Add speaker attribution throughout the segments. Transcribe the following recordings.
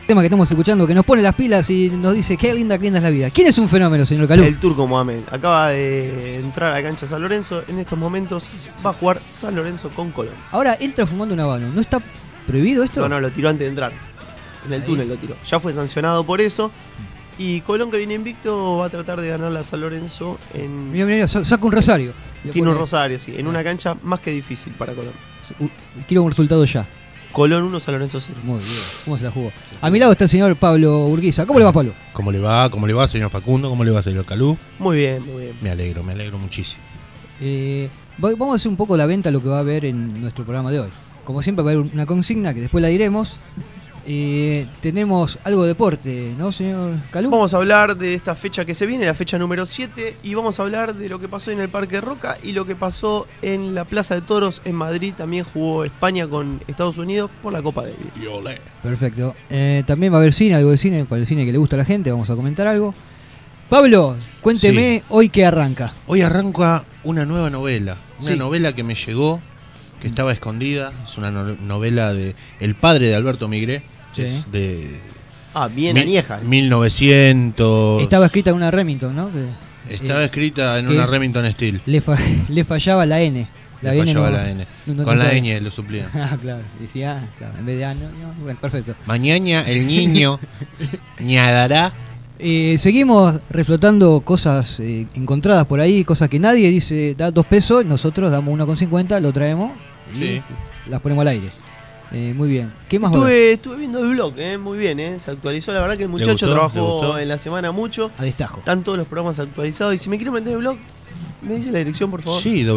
Speaker 1: tema que estamos escuchando que nos pone las pilas y nos dice qué linda es la vida. ¿Quién es un fenómeno, señor Calú?
Speaker 2: El Turco Mohamed acaba de entrar a la cancha San Lorenzo. En estos momentos va a jugar San Lorenzo con Colón.
Speaker 1: Ahora entra fumando un habano. ¿No está prohibido esto?
Speaker 2: No, lo tiró antes de entrar. En el túnel lo tiró. Ya fue sancionado por eso. Y Colón, que viene invicto, va a tratar de ganar a San Lorenzo en...
Speaker 1: Mira, saca un rosario.
Speaker 2: Tiene un rosario, sí. En una cancha más que difícil para Colón.
Speaker 1: Quiero un resultado ya.
Speaker 2: Colón 1, San Lorenzo 0.
Speaker 1: Muy bien. ¿Cómo se la jugó? A mi lado está el señor Pablo Urquiza. ¿Cómo le va, Pablo?
Speaker 3: ¿Cómo le va? ¿Cómo le va, señor Facundo? ¿Cómo le va, señor Calú?
Speaker 2: Muy bien, muy bien.
Speaker 3: Me alegro muchísimo.
Speaker 1: Vamos a hacer un poco la venta a lo que va a haber en nuestro programa de hoy. Como siempre va a haber una consigna que después la diremos. Tenemos algo de deporte, ¿no, señor Calú?
Speaker 2: Vamos a hablar de esta fecha que se viene, la fecha número 7, y vamos a hablar de lo que pasó en el Parque Roca y lo que pasó en la Plaza de Toros en Madrid. También jugó España con Estados Unidos por la Copa Davis.
Speaker 1: Perfecto. También va a haber cine, algo de cine, para el cine que le gusta a la gente, vamos a comentar algo. Pablo, cuénteme hoy qué arranca.
Speaker 3: Hoy arranca una nueva novela, novela que me llegó, que estaba escondida. Es una novela de el padre de Alberto Migré. Es de
Speaker 2: bien añeja.
Speaker 3: 1900.
Speaker 1: Estaba escrita en una Remington, ¿no?
Speaker 3: Estaba escrita en una Remington Steel.
Speaker 1: Le fallaba la N.
Speaker 3: La N. Con la ñ lo suplían.
Speaker 1: Claro. Decía, claro, en vez de A, no. Bueno, perfecto.
Speaker 3: Mañana el niño ñadará.
Speaker 1: Seguimos reflotando cosas encontradas por ahí, cosas que nadie dice, da 2 pesos, nosotros damos 1,50, lo traemos y las ponemos al aire. Muy bien. ¿Qué más?
Speaker 2: Estuve viendo el blog, muy bien, se actualizó. La verdad que el muchacho trabajó en la semana mucho.
Speaker 1: A destajo.
Speaker 2: Están todos los programas actualizados. Y si me quiero meter en el blog, ¿me dice la dirección, por favor?
Speaker 3: Sí,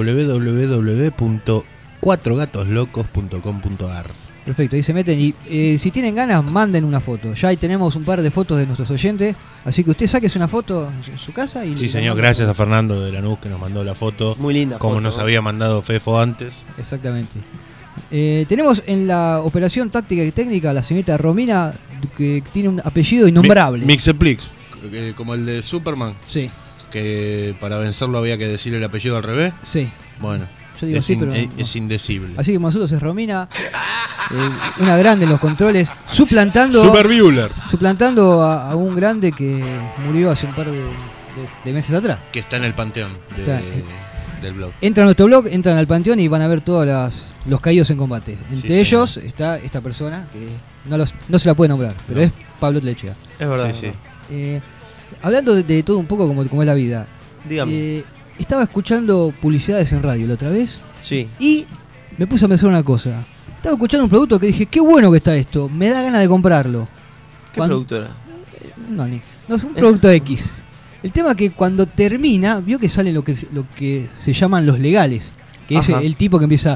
Speaker 3: www.cuatrogatoslocos.com.ar.
Speaker 1: Perfecto, ahí se meten y si tienen ganas, manden una foto. Ya ahí tenemos un par de fotos de nuestros oyentes. Así que usted sáquese una foto en su casa. Y
Speaker 3: sí, señor, gracias a Fernando de Lanús que nos mandó la foto.
Speaker 2: Muy linda
Speaker 3: como
Speaker 2: foto,
Speaker 3: nos había mandado Fefo antes.
Speaker 1: Exactamente. Tenemos en la operación táctica y técnica a la señorita Romina, que tiene un apellido innombrable.
Speaker 3: Mixeplix, como el de Superman.
Speaker 1: Sí.
Speaker 3: Que para vencerlo había que decir el apellido al revés.
Speaker 1: Sí.
Speaker 3: Bueno,
Speaker 1: yo digo pero
Speaker 3: es indecible.
Speaker 1: Así que nosotros es Romina, una grande en los controles, suplantando a un grande que murió hace un par de meses atrás.
Speaker 3: Que está en el panteón del blog.
Speaker 1: Entran a nuestro blog, entran al panteón y van a ver todos los caídos en combate. Entre ellos está esta persona que no se la puede nombrar, pero es Pablo Tlechea.
Speaker 2: Es verdad.
Speaker 3: Sí.
Speaker 1: Hablando de todo un poco como es la vida.
Speaker 2: Dígame.
Speaker 1: Estaba escuchando publicidades en radio la otra vez.
Speaker 2: Sí.
Speaker 1: Y me puse a pensar una cosa. Estaba escuchando un producto que dije, qué bueno que está esto, me da ganas de comprarlo.
Speaker 2: ¿Qué producto era?
Speaker 1: No, es un producto X. El tema es que cuando termina, vio que salen lo que se llaman los legales. Que es el tipo que empieza...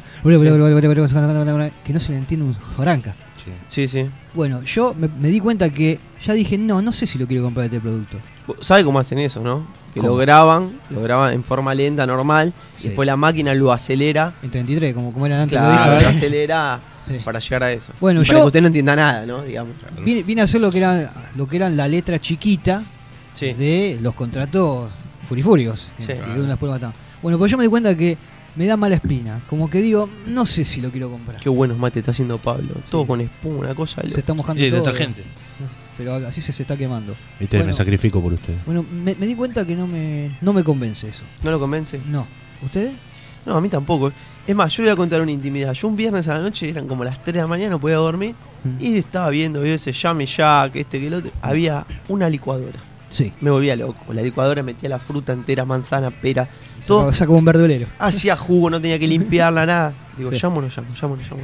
Speaker 1: que no se le entiende un joranca.
Speaker 2: Sí.
Speaker 1: Bueno, yo me di cuenta que ya dije, no sé si lo quiero comprar este producto.
Speaker 2: ¿Sabe cómo hacen eso, no? Que lo graban en forma lenta, normal, y después la máquina lo acelera.
Speaker 1: En 33, como era antes.
Speaker 2: Claro, lo acelera para llegar a eso.
Speaker 1: Bueno,
Speaker 2: para que usted no entienda nada, ¿no? Digamos.
Speaker 1: Vine a hacer lo que eran la letra chiquita de los contratos furifurios. Bueno, pues yo me di cuenta que me da mala espina. Como que digo, no sé si lo quiero comprar.
Speaker 2: Qué buenos mates está haciendo Pablo. Todo con espuma, una cosa.
Speaker 1: Se está mojando todo.
Speaker 3: Detergente.
Speaker 1: Pero así se está quemando.
Speaker 3: Viste, me sacrifico por usted.
Speaker 1: Bueno, me di cuenta que no me convence eso.
Speaker 2: ¿No lo convence?
Speaker 1: No. ¿Ustedes?
Speaker 2: No, a mí tampoco. Es más, yo le voy a contar una intimidad. Yo un viernes a la noche, eran como las 3 de la mañana, no podía dormir. Y estaba viendo ese Yummy Jack, que el otro. Había una licuadora.
Speaker 1: Sí.
Speaker 2: Me volvía loco. La licuadora metía la fruta entera, manzana, pera.
Speaker 1: Todo. Sacaba un verdulero.
Speaker 2: Hacía jugo, no tenía que limpiarla, nada. Digo, llamo o no llamo.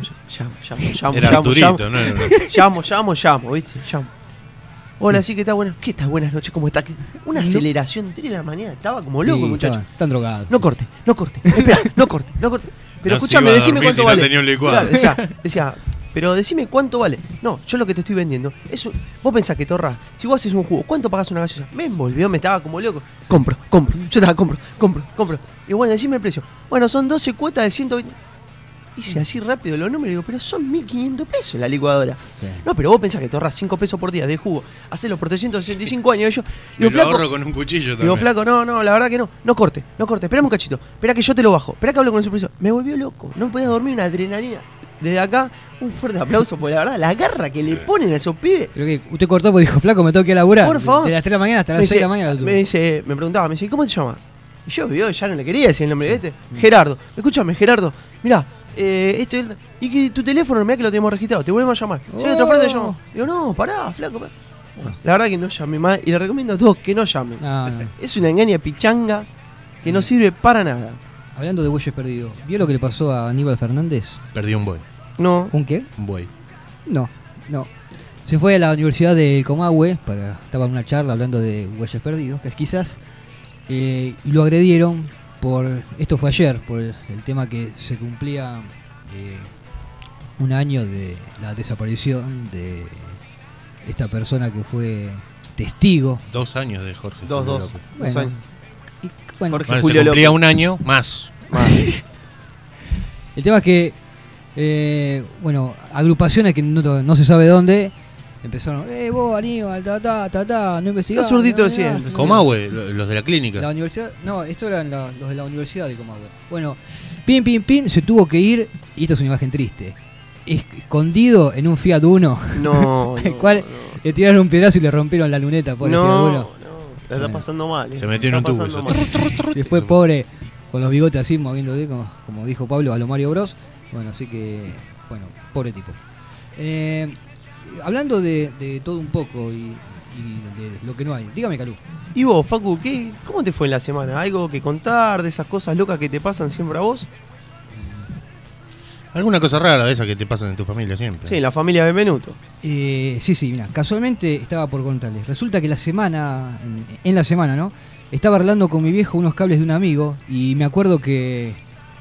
Speaker 3: Era Arturito, ¿no?
Speaker 2: Llamo, ¿viste? Llamo. Hola, sí, que está buena. ¿Qué tal? Buenas noches, ¿cómo está? Una aceleración 3 de la mañana. Estaba como loco, muchacho.
Speaker 1: Están drogados.
Speaker 2: No corte. Espera, no corte. Pero escúchame, decime cuánto vale.
Speaker 3: Claro,
Speaker 2: decía, pero decime cuánto vale. No, yo lo que te estoy vendiendo. Vos pensás que te ahorrás. Si vos haces un jugo, ¿cuánto pagás una gaseosa? Me envolvió, me estaba como loco. Compro. Yo estaba, compro. Y bueno, decime el precio. Bueno, son 12 cuotas de 120. Hice así rápido los números y digo, pero son 1.500 pesos la licuadora. Sí. No, pero vos pensás que te ahorras 5 pesos por día de jugo. Hacelo por 365 años. Y yo,
Speaker 3: digo, flaco, lo ahorro con un cuchillo también.
Speaker 2: Digo, flaco, no, la verdad que no. No corte. Esperame un cachito. Espera que yo te lo bajo. Espera que hablo con el supervisor. Me volvió loco. No podía dormir, una adrenalina. desde acá, un fuerte aplauso, porque la verdad, la garra que le ponen a esos pibes.
Speaker 1: Pero que usted cortó porque dijo, flaco, me tengo que laburar.
Speaker 2: Por favor.
Speaker 1: De las 3 de la mañana hasta las 6 de la mañana.
Speaker 2: Me preguntaba, me dice, ¿cómo te llamas? Y yo ya no le quería decir el nombre de Gerardo. Escúchame, Gerardo, mirá, y que tu teléfono, mirá que lo tenemos registrado, te volvemos a llamar. Si hay otra oferta, te llamo. Digo, no, pará, flaco. La verdad que no llame más, y le recomiendo a todos que no llamen.
Speaker 1: No.
Speaker 2: Es una engaña pichanga que no sirve para nada.
Speaker 1: Hablando de bueyes perdidos, ¿vio lo que le pasó a Aníbal Fernández?
Speaker 3: Perdió un buey.
Speaker 2: No.
Speaker 1: ¿Un qué?
Speaker 3: Un buey.
Speaker 1: No. Se fue a la Universidad del Comahue, estaba en una charla hablando de bueyes perdidos, que quizás, y lo agredieron esto fue ayer, por el tema que se cumplía un año de la desaparición de esta persona que fue testigo.
Speaker 3: 2 años de Jorge.
Speaker 2: Dos
Speaker 1: Bueno,
Speaker 2: años.
Speaker 1: Bueno,
Speaker 2: Jorge
Speaker 3: Bueno,
Speaker 2: Julio
Speaker 3: se cumplía
Speaker 2: López.
Speaker 3: un año más.
Speaker 1: el tema es que, agrupaciones que no se sabe dónde, empezaron, vos Aníbal, no investigás.
Speaker 2: Los zurditos de siempre.
Speaker 3: Comahue, los de la clínica.
Speaker 1: La universidad, no, estos eran los de la Universidad de Comahue. Bueno, pin, se tuvo que ir, y esta es una imagen triste, escondido en un Fiat Uno,
Speaker 2: No.
Speaker 1: al cual le tiraron un pedazo y le rompieron la luneta, pobre Fiat Uno.
Speaker 2: La está pasando mal.
Speaker 3: Se metió en un tubo.
Speaker 1: Después, pobre, con los bigotes así, moviéndose, como dijo Pablo, a lo Mario Bros. Bueno, así que, pobre tipo. Hablando de todo un poco y de lo que no hay, dígame, Calú.
Speaker 2: Y vos, Facu, ¿cómo te fue en la semana? ¿Algo que contar de esas cosas locas que te pasan siempre a vos?
Speaker 3: ¿Alguna cosa rara de esas que te pasan en tu familia siempre?
Speaker 2: Sí, la familia Benvenuto.
Speaker 1: Sí, mira, casualmente estaba por contarles. Resulta que en la semana, ¿no? Estaba arreglando con mi viejo unos cables de un amigo y me acuerdo que...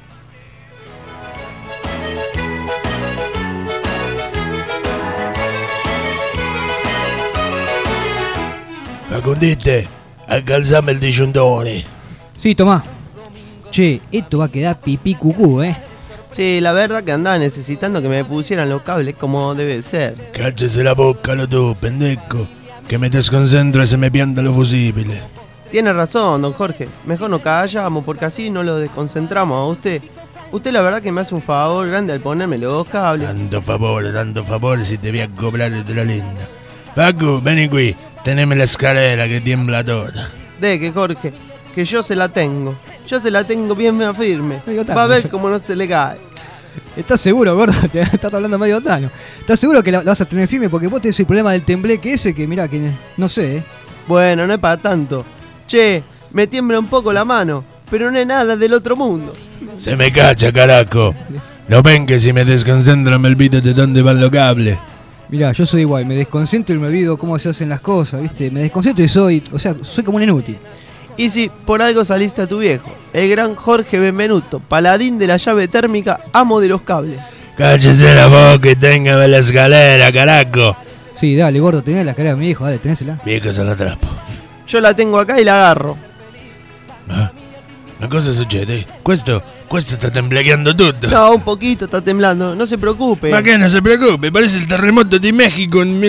Speaker 4: Facundite, alcanzame el disyuntore.
Speaker 1: Sí, tomá. Che, esto va a quedar pipí cucú,
Speaker 2: Sí, la verdad que andaba necesitando que me pusieran los cables como debe ser.
Speaker 4: Cállese la boca, lo tú, pendejo. Que me desconcentro y se me pianta los fusibles.
Speaker 2: Tiene razón, don Jorge. Mejor nos callamos porque así no lo desconcentramos a usted. Usted la verdad que me hace un favor grande al ponerme los cables.
Speaker 4: Tanto favor, si te voy a cobrar de la linda. Paco, vení qui, teneme la escalera que tiembla toda.
Speaker 2: De que Jorge, que yo se la tengo. Yo se la tengo bien firme.
Speaker 1: Medio
Speaker 2: Va a ver cómo no se le cae.
Speaker 1: ¿Estás seguro, gordo? Te estás hablando medio tano. ¿Estás seguro que la vas a tener firme? Porque vos tenés el problema del tembleque ese que, mirá, que no sé,
Speaker 2: Bueno, no es para tanto. Che, me tiembla un poco la mano, pero no es nada del otro mundo.
Speaker 4: Se me cacha, carajo. No ven que si me desconcentro me olvido de dónde van los cables.
Speaker 1: Mirá, yo soy igual, me desconcentro y me olvido cómo se hacen las cosas, ¿viste? Me desconcentro y soy como un inútil.
Speaker 2: Y si por algo saliste a tu viejo, el gran Jorge Benvenuto, paladín de la llave térmica, amo de los cables.
Speaker 4: Cállese la boca y téngame la escalera, carajo.
Speaker 1: Sí, dale, gordo, tenés la cara de mi hijo, dale, tenésela.
Speaker 4: Viejo se la trapo.
Speaker 2: Yo la tengo acá y la agarro.
Speaker 4: Ah, una cosa succede. Questo sta tembleando tutto.
Speaker 2: No, un poquito está temblando, no se preocupe.
Speaker 4: Ma che non si preoccupi, parece il terremoto di México en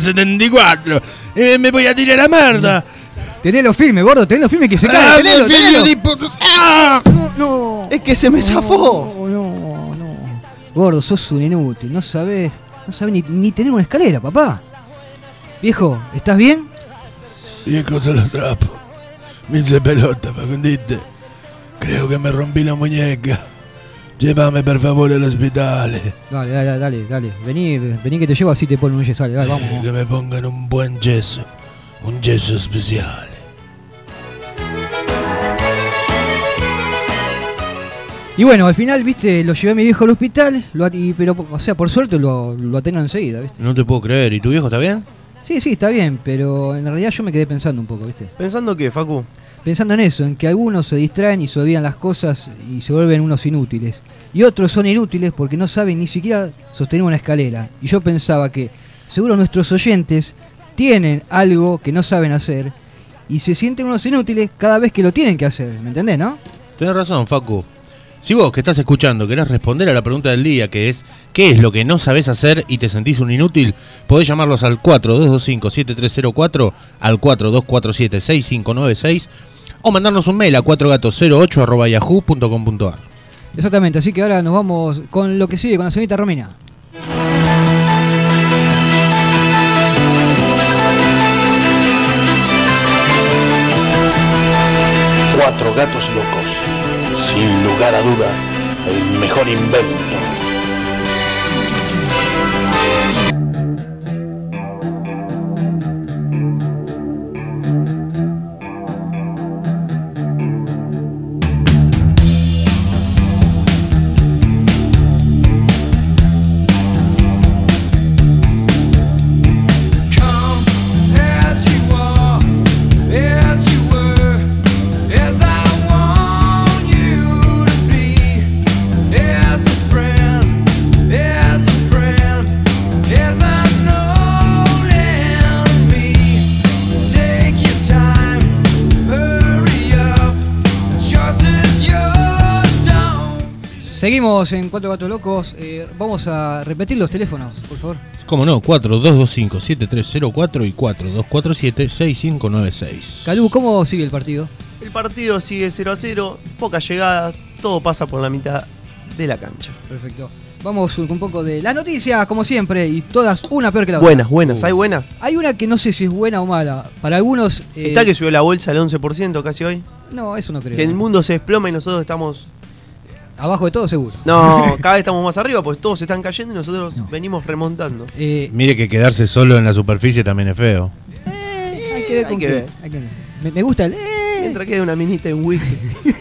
Speaker 4: 1974. Me voy a tirar la merda.
Speaker 1: Tenelo firme, gordo, tenelo firme que se cae. Tenelo,
Speaker 4: figlio
Speaker 1: tenelo.
Speaker 4: di ¡Ah!
Speaker 1: No.
Speaker 2: Es que se me zafó.
Speaker 1: No. Gordo, sos un inútil, no sabés ni tener una escalera, papá. Viejo, ¿estás bien?
Speaker 4: Viejo se lo trapo. Me hice pelota, Facundite. Creo que me rompí la muñeca. Llévame por favor al hospital.
Speaker 1: Dale. Vení que te llevo así te ponen un yeso. Dale, vamos.
Speaker 4: Que me pongan un buen yeso. Un yeso especial.
Speaker 1: Y bueno, al final, viste, lo llevé a mi viejo al hospital, pero, o sea, por suerte lo atendieron enseguida, viste.
Speaker 3: No te puedo creer. ¿Y tu viejo está bien?
Speaker 1: Sí, está bien, pero en realidad yo me quedé pensando un poco, viste.
Speaker 2: ¿Pensando qué, Facu?
Speaker 1: Pensando en eso, en que algunos se distraen y se olvidan las cosas y se vuelven unos inútiles. Y otros son inútiles porque no saben ni siquiera sostener una escalera. Y yo pensaba que seguro nuestros oyentes tienen algo que no saben hacer y se sienten unos inútiles cada vez que lo tienen que hacer, ¿me entendés, no?
Speaker 3: Tenés razón, Facu. Si vos que estás escuchando querés responder a la pregunta del día, que es ¿qué es lo que no sabés hacer y te sentís un inútil? Podés llamarlos al 4225-7304, al 4247-6596 o mandarnos un mail a 4gatos08@yahoo.com.ar.
Speaker 1: Exactamente, así que ahora nos vamos con lo que sigue, con la señorita Romina.
Speaker 4: Cuatro gatos locos. Sin lugar a duda, el mejor invento.
Speaker 1: Seguimos en Cuatro Gatos Locos. Vamos a repetir los teléfonos, por favor.
Speaker 3: ¿Cómo no? 4225-7304 y 4247-6596.
Speaker 1: Calú, ¿cómo sigue el partido?
Speaker 2: El partido sigue 0-0, pocas llegadas, todo pasa por la mitad de la cancha.
Speaker 1: Perfecto. Vamos con un poco de las noticias, como siempre, y todas una peor que la otra.
Speaker 2: Buenas, ¿hay buenas?
Speaker 1: Hay una que no sé si es buena o mala. Para algunos...
Speaker 2: ¿Está que subió la bolsa al 11% casi hoy?
Speaker 1: No, eso no creo.
Speaker 2: Que el mundo se desploma y nosotros estamos...
Speaker 1: Abajo de todo, seguro.
Speaker 2: No, cada vez estamos más arriba, pues todos se están cayendo y nosotros venimos remontando.
Speaker 3: Mire que quedarse solo en la superficie también es feo.
Speaker 1: Hay que ver con qué. Hay que ver. Me gusta el...
Speaker 2: Mientras quede una minita en whisky.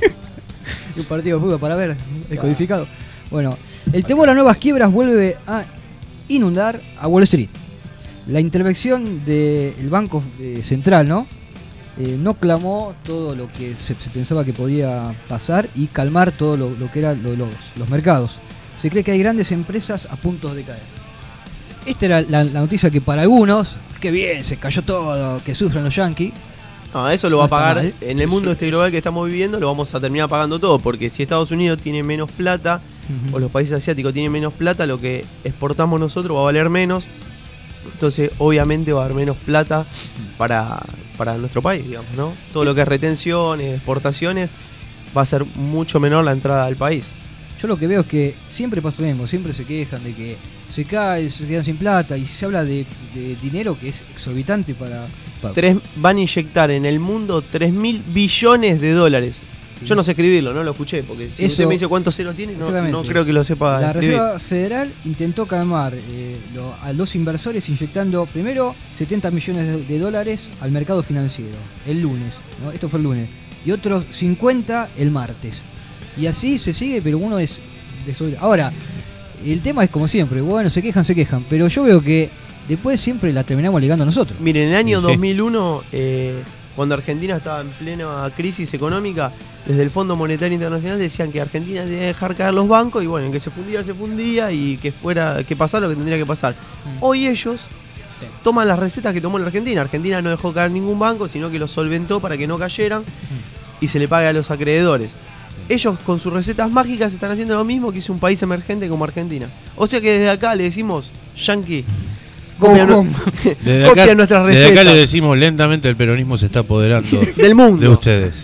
Speaker 1: Y un partido de fútbol para ver, descodificado. Bueno, el temor a nuevas quiebras vuelve a inundar a Wall Street. La intervención del Banco Central, ¿no? No clamó todo lo que se pensaba que podía pasar y calmar todo lo que eran los mercados. Se cree que hay grandes empresas a punto de caer. Esta era la noticia que para algunos, que bien, se cayó todo, que sufran los yankees.
Speaker 2: No, eso lo va a pagar,
Speaker 1: mal.
Speaker 2: en el mundo este global que estamos viviendo, lo vamos a terminar pagando todo, porque si Estados Unidos tiene menos plata, o los países asiáticos tienen menos plata, lo que exportamos nosotros va a valer menos. Entonces, obviamente va a haber menos plata para nuestro país, digamos, ¿no? Todo lo que es retenciones, exportaciones, va a ser mucho menor la entrada al país.
Speaker 1: Yo lo que veo es que siempre pasa lo mismo, siempre se quejan de que se cae, se quedan sin plata y se habla de dinero que es exorbitante para...
Speaker 2: Van a inyectar en el mundo 3.000 billones de dólares. Sí. Yo no sé escribirlo, no lo escuché, porque si usted me dice cuántos ceros tiene, no creo que lo sepa escribir.
Speaker 1: La Reserva Federal intentó calmar a los inversores inyectando primero 70 millones de dólares al mercado financiero, el lunes, ¿no? Esto fue el lunes, y otros 50 el martes. Y así se sigue, pero uno es desobediente. Ahora, el tema es como siempre, bueno, se quejan, pero yo veo que después siempre la terminamos ligando nosotros.
Speaker 2: Miren, en el año 2001, cuando Argentina estaba en plena crisis económica, desde el Fondo Monetario Internacional decían que Argentina tenía que dejar caer los bancos y bueno, en que se fundía y que pasara lo que tendría que pasar. Hoy ellos toman las recetas que tomó la Argentina. Argentina no dejó caer ningún banco, sino que los solventó para que no cayeran y se le pague a los acreedores. Ellos con sus recetas mágicas están haciendo lo mismo que hizo un país emergente como Argentina. O sea que desde acá le decimos, Yankee, copia nuestras recetas.
Speaker 3: Desde acá le decimos, lentamente el peronismo se está apoderando
Speaker 2: del mundo
Speaker 3: de ustedes.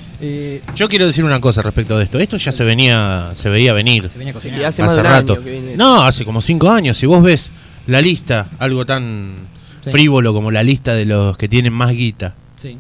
Speaker 3: Yo quiero decir una cosa respecto de esto. Esto ya se veía venir.
Speaker 1: Se venía cocinando.
Speaker 2: Hace más de un
Speaker 3: rato.
Speaker 2: Año que viene.
Speaker 3: No, hace como 5 años. Si vos ves la lista, algo tan frívolo como la lista de los que tienen más guita,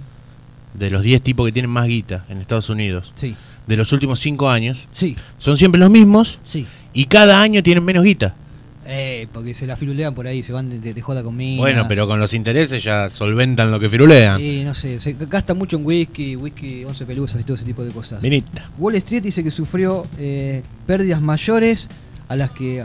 Speaker 3: de los 10 tipos que tienen más guita en Estados Unidos, de los últimos 5 años, son siempre los mismos y cada año tienen menos guita.
Speaker 1: Porque se la firulean por ahí, se van de joda con minas.
Speaker 3: Bueno, pero con los intereses ya solventan lo que firulean.
Speaker 1: No sé, se gasta mucho en whisky 11 pelusas y todo ese tipo de cosas.
Speaker 3: Minita.
Speaker 1: Wall Street dice que sufrió pérdidas mayores a las que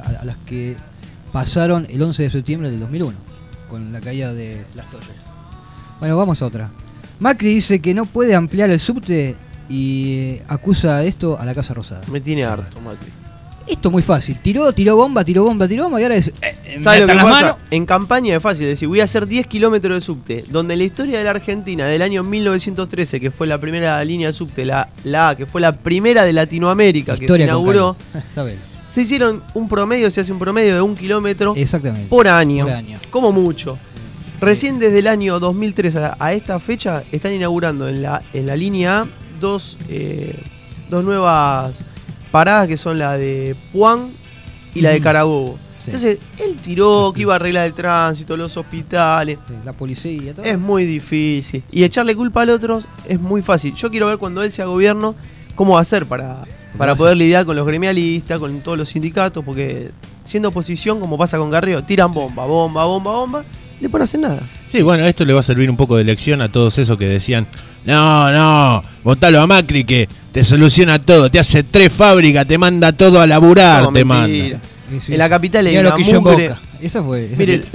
Speaker 1: pasaron el 11 de septiembre del 2001, con la caída de las torres. Bueno, vamos a otra. Macri dice que no puede ampliar el subte y acusa de esto a la Casa Rosada.
Speaker 2: Me tiene harto, Macri.
Speaker 1: Esto es muy fácil. Tiró bomba y ahora es...
Speaker 2: ¿Sabes lo que pasa? En campaña es fácil decir, voy a hacer 10 kilómetros de subte, donde la historia de la Argentina del año 1913, que fue la primera línea de subte, la A, que fue la primera de Latinoamérica que se inauguró, se hicieron se hace un promedio de 1 kilómetro por año, como mucho. Recién desde el año 2003 a esta fecha están inaugurando en la línea A dos nuevas paradas que son la de Puan y la de Carabobo. Sí. Entonces, él tiró que iba a arreglar el tránsito, los hospitales.
Speaker 1: Sí, la policía, todo.
Speaker 2: Es muy difícil. Y echarle culpa al otro es muy fácil. Yo quiero ver cuando él sea gobierno cómo va a hacer para poder lidiar con los gremialistas, con todos los sindicatos, porque siendo oposición, como pasa con Garrido, tiran bomba, y después no hacen nada.
Speaker 3: Sí, bueno, esto le va a servir un poco de lección a todos esos que decían, no, votalo a Macri que te soluciona todo, te hace 3 fábricas, te manda todo a laburar, te manda.
Speaker 2: Sí. En la capital hay
Speaker 1: una mugre. Eso fue.
Speaker 2: Mire,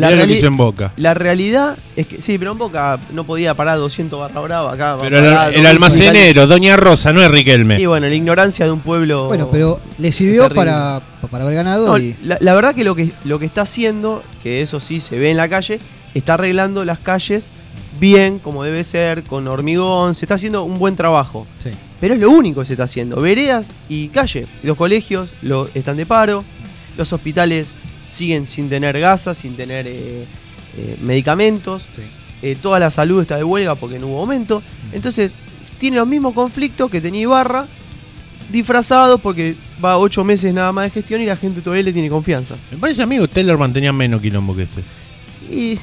Speaker 2: la realidad es que sí, pero en Boca no podía parar 200 barra brava acá.
Speaker 3: Pero el almacenero, Doña Rosa, no es Riquelme.
Speaker 2: Y bueno, la ignorancia de un pueblo.
Speaker 1: Bueno, pero le sirvió para haber ganado.
Speaker 2: No, la verdad que lo que está haciendo, que eso sí se ve en la calle, está arreglando las calles bien, como debe ser, con hormigón. Se está haciendo un buen trabajo. Sí. Pero es lo único que se está haciendo. Veredas y calle. Los colegios están de paro. Los hospitales siguen sin tener gasas, sin tener medicamentos. Sí. Toda la salud está de huelga porque no hubo aumento. Entonces, tiene los mismos conflictos que tenía Ibarra, disfrazados porque va 8 meses nada más de gestión y la gente todavía le tiene confianza.
Speaker 3: Me parece a mí que Tellerman tenía menos quilombo que este.
Speaker 2: Y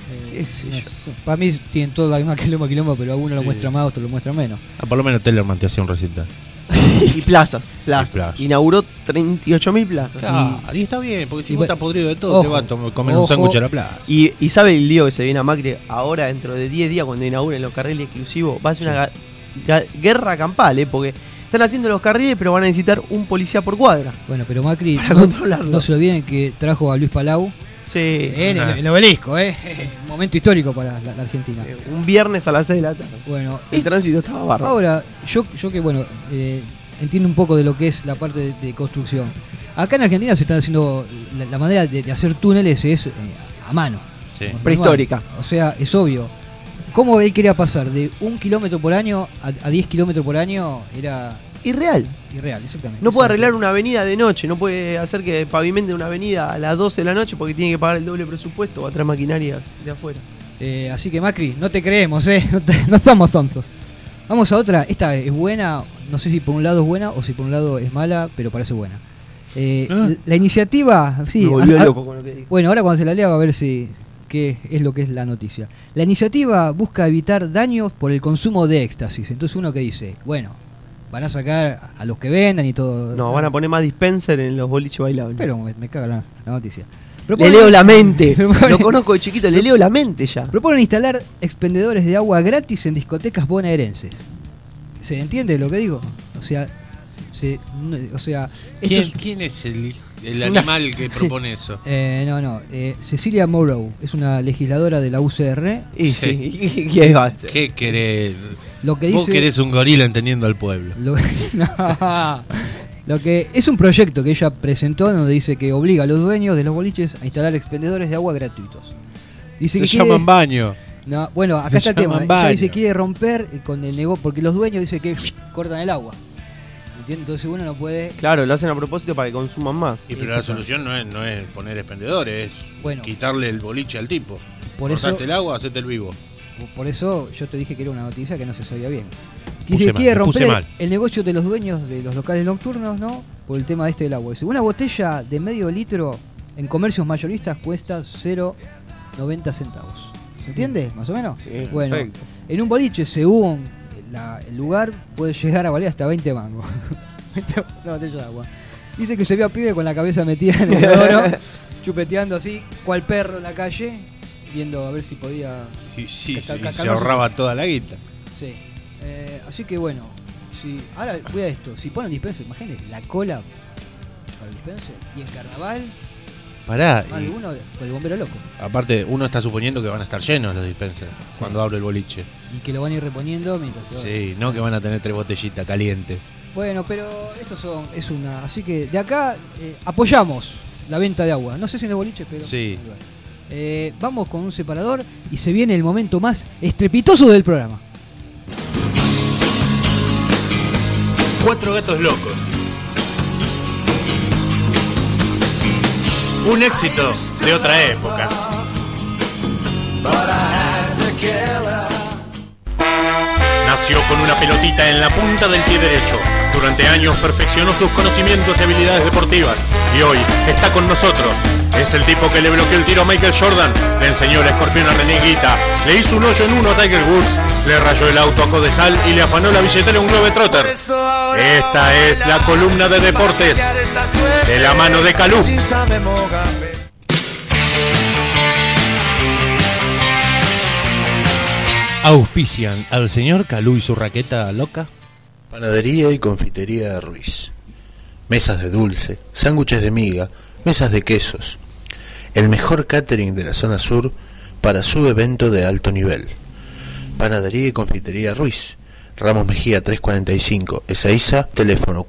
Speaker 1: para mí tienen todo la misma quilombo, pero alguno lo muestra más, otro lo muestra menos.
Speaker 3: Por lo menos Tellerman te hacía un recital.
Speaker 2: Y plazas. Inauguró 38.000 plazas.
Speaker 3: Y está bien, porque si vos estás podrido de todo, te vas a comer un sándwich a la plaza.
Speaker 2: Y sabe el lío que se viene a Macri ahora, dentro de 10 días, cuando inauguren los carriles exclusivos, va a ser una guerra campal, porque están haciendo los carriles, pero van a necesitar un policía por cuadra.
Speaker 1: Bueno, pero Macri
Speaker 2: no
Speaker 1: se olviden que trajo a Luis Palau.
Speaker 2: Sí.
Speaker 1: El obelisco, un momento histórico para la Argentina.
Speaker 2: Un viernes a las 6 de la tarde.
Speaker 1: Bueno,
Speaker 2: el tránsito estaba bárbaro.
Speaker 1: Ahora, yo que entiendo un poco de lo que es la parte de construcción. Acá en Argentina se está haciendo, la manera de hacer túneles es a mano.
Speaker 2: Sí. Prehistórica.
Speaker 1: O sea, es obvio. ¿Cómo él quería pasar de 1 kilómetro por año a 10 kilómetros por año? Era...
Speaker 2: Irreal,
Speaker 1: exactamente.
Speaker 2: No puede arreglar una avenida de noche, no puede hacer que pavimente una avenida a las 12 de la noche porque tiene que pagar el doble presupuesto o a traer maquinarias de afuera.
Speaker 1: Así que Macri, no te creemos, no somos tontos. Vamos a otra, esta es buena, no sé si por un lado es buena o si por un lado es mala, pero parece buena. La iniciativa, sí.
Speaker 2: Me volvió loco con lo que dijo.
Speaker 1: Bueno, ahora cuando se la lea va a ver qué es lo que es la noticia. La iniciativa busca evitar daños por el consumo de éxtasis. Entonces uno que dice, bueno, van a sacar a los que vendan y todo.
Speaker 2: No, van a poner más dispenser en los boliches bailables.
Speaker 1: Pero me caga la noticia.
Speaker 2: Le leo la mente. Lo conozco de chiquito, le leo la mente ya.
Speaker 1: Proponen instalar expendedores de agua gratis en discotecas bonaerenses. ¿Se entiende lo que digo? O sea,
Speaker 3: ¿Quién es el animal que propone eso?
Speaker 1: Cecilia Morrow es una legisladora de la UCR.
Speaker 2: Y sí. ¿Qué va a hacer?
Speaker 3: ¿Qué querés?
Speaker 1: Lo que
Speaker 3: vos querés un gorila entendiendo al pueblo.
Speaker 1: Lo que es un proyecto que ella presentó donde dice que obliga a los dueños de los boliches a instalar expendedores de agua gratuitos. Dice
Speaker 3: se llaman baño.
Speaker 1: No, bueno, acá está el tema. Ella dice quiere romper con el negocio porque los dueños dicen que cortan el agua. ¿Entiendes? Entonces uno no puede.
Speaker 2: Claro, lo hacen a propósito para que consuman más.
Speaker 3: Sí, pero la solución no es poner expendedores, es quitarle el boliche al tipo. Cortaste el agua, hacete el vivo.
Speaker 1: Por eso yo te dije que era una noticia que no se sabía bien. Quiere romper el negocio de los dueños de los locales nocturnos, ¿no? Por el tema del agua. Dice, una botella de medio litro en comercios mayoristas cuesta 0,90 centavos. ¿Se entiende? ¿Más o menos?
Speaker 2: Sí,
Speaker 1: bueno,
Speaker 2: perfecto.
Speaker 1: En un boliche, según el lugar, puede llegar a valer hasta 20 mangos. Una botella de agua. Dice que se vio a pibe con la cabeza metida en el oro, chupeteando así, cual perro en la calle, viendo a ver si podía...
Speaker 3: Sí, se ahorraba toda la guita.
Speaker 1: Sí. Así que bueno, ahora voy a esto, si ponen dispenser, imagínense la cola para el dispenser y en carnaval
Speaker 3: pará,
Speaker 1: más de uno con el bombero loco.
Speaker 3: Aparte, uno está suponiendo que van a estar llenos los dispensers cuando abre el boliche.
Speaker 1: Y que lo van a ir reponiendo mientras se va.
Speaker 3: Sí, no que van a tener 3 botellitas calientes.
Speaker 1: Bueno, pero así que de acá apoyamos la venta de agua. No sé si en los boliches, pero
Speaker 3: sí.
Speaker 1: Vamos con un separador y se viene el momento más estrepitoso del programa.
Speaker 3: 4 gatos locos. Un éxito de otra época.
Speaker 5: Nació con una pelotita en la punta del pie derecho. Durante años perfeccionó sus conocimientos y habilidades deportivas y hoy está con nosotros. Es el tipo que le bloqueó el tiro a Michael Jordan, le enseñó el escorpión a René Higuita, le hizo un hoyo en uno a Tiger Woods, le rayó el auto a Codesal y le afanó la billetera a un Globetrotter. Esta es la columna de deportes de la mano de Calú.
Speaker 3: Auspician al señor Calú y su raqueta loca.
Speaker 6: Panadería y confitería Ruiz. Mesas de dulce, sándwiches de miga, mesas de quesos. El mejor catering de la zona sur para su evento de alto nivel. Panadería y confitería Ruiz. Ramos Mejía 345, Ezeiza, teléfono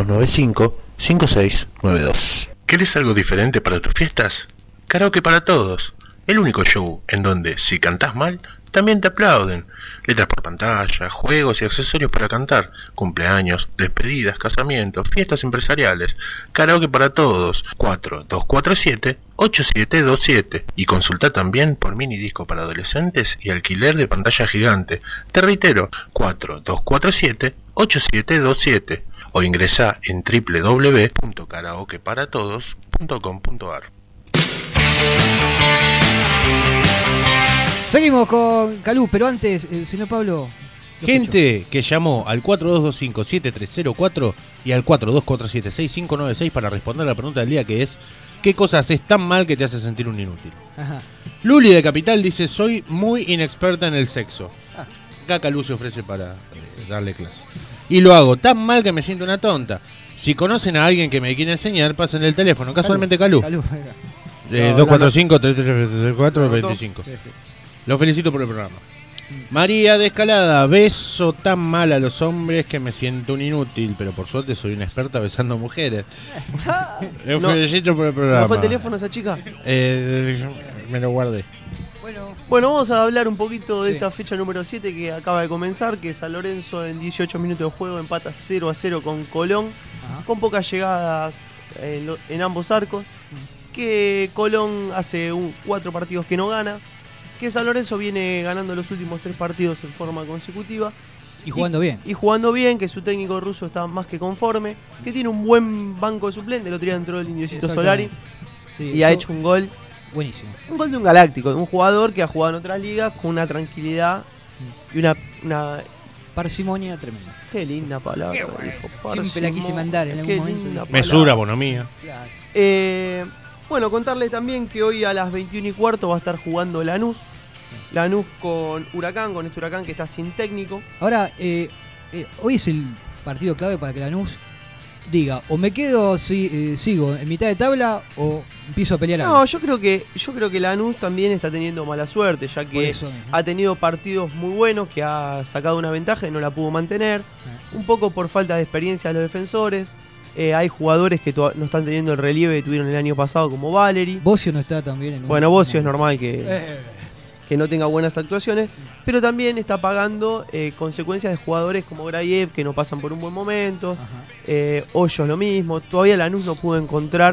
Speaker 6: 4295-5692.
Speaker 3: ¿Querés algo diferente para tus fiestas? Karaoke para todos. El único show en donde, si cantás mal, también te aplauden. Letras por pantalla, juegos y accesorios para cantar, cumpleaños, despedidas, casamientos, fiestas empresariales. Karaoke para todos. 4247-8727. Y consulta también por mini disco para adolescentes y alquiler de pantalla gigante. Te reitero, 4247-8727. O ingresa en www.karaokeparatodos.com.ar.
Speaker 1: Seguimos con Calú, pero antes, señor Pablo.
Speaker 3: Gente que llamó al 4225-7304 y al 4247-6596 para responder a la pregunta del día, que es: ¿qué cosa haces tan mal que te hace sentir un inútil?
Speaker 1: Ajá.
Speaker 3: Luli de Capital dice: soy muy inexperta en el sexo. Acá Calú se ofrece para darle clase. Y lo hago tan mal que me siento una tonta. Si conocen a alguien que me quiere enseñar, pasen el teléfono. Casualmente Calú. 245-3334-25. Lo felicito por el programa. María de Escalada: beso tan mal a los hombres que me siento un inútil, pero por suerte soy una experta besando mujeres. Lo felicito por el programa.
Speaker 2: ¿No fue el teléfono esa chica?
Speaker 3: Me lo guardé.
Speaker 2: Bueno, vamos a hablar un poquito de esta fecha número 7 que acaba de comenzar, que San Lorenzo en 18 minutos de juego empata 0-0 con Colón, con pocas llegadas en ambos arcos, que Colón hace 4 partidos que no gana, que San Lorenzo viene ganando los últimos 3 partidos en forma consecutiva.
Speaker 1: Y jugando bien.
Speaker 2: Y jugando bien, que su técnico ruso está más que conforme, que tiene un buen banco de suplentes. El otro día entró el Indiocito Solari y ha hecho un gol.
Speaker 1: Buenísimo.
Speaker 2: Un gol de un galáctico, de un jugador que ha jugado en otras ligas con una tranquilidad y una
Speaker 1: parsimonia tremenda.
Speaker 2: Qué linda palabra.
Speaker 1: Siempre la quise mandar en algún momento.
Speaker 3: Mesura, bonomía.
Speaker 1: Claro.
Speaker 2: Bueno, contarles también que hoy a las 21:15 va a estar jugando Lanús. Lanús con Huracán, con este Huracán que está sin técnico.
Speaker 1: Ahora, hoy es el partido clave para que Lanús diga: o me quedo, sigo en mitad de tabla, o empiezo a pelear algo.
Speaker 2: No, yo creo que Lanús también está teniendo mala suerte, ya que ha tenido partidos muy buenos, que ha sacado una ventaja y no la pudo mantener. Un poco por falta de experiencia de los defensores. Hay jugadores que no están teniendo el relieve que tuvieron el año pasado, como Valeri.
Speaker 1: Bocio no está también.
Speaker 2: Bueno, Bocio es normal que no tenga buenas actuaciones, pero también está pagando consecuencias de jugadores como Grayev, que no pasan por un buen momento. Hoyos lo mismo. Todavía Lanús no pudo encontrar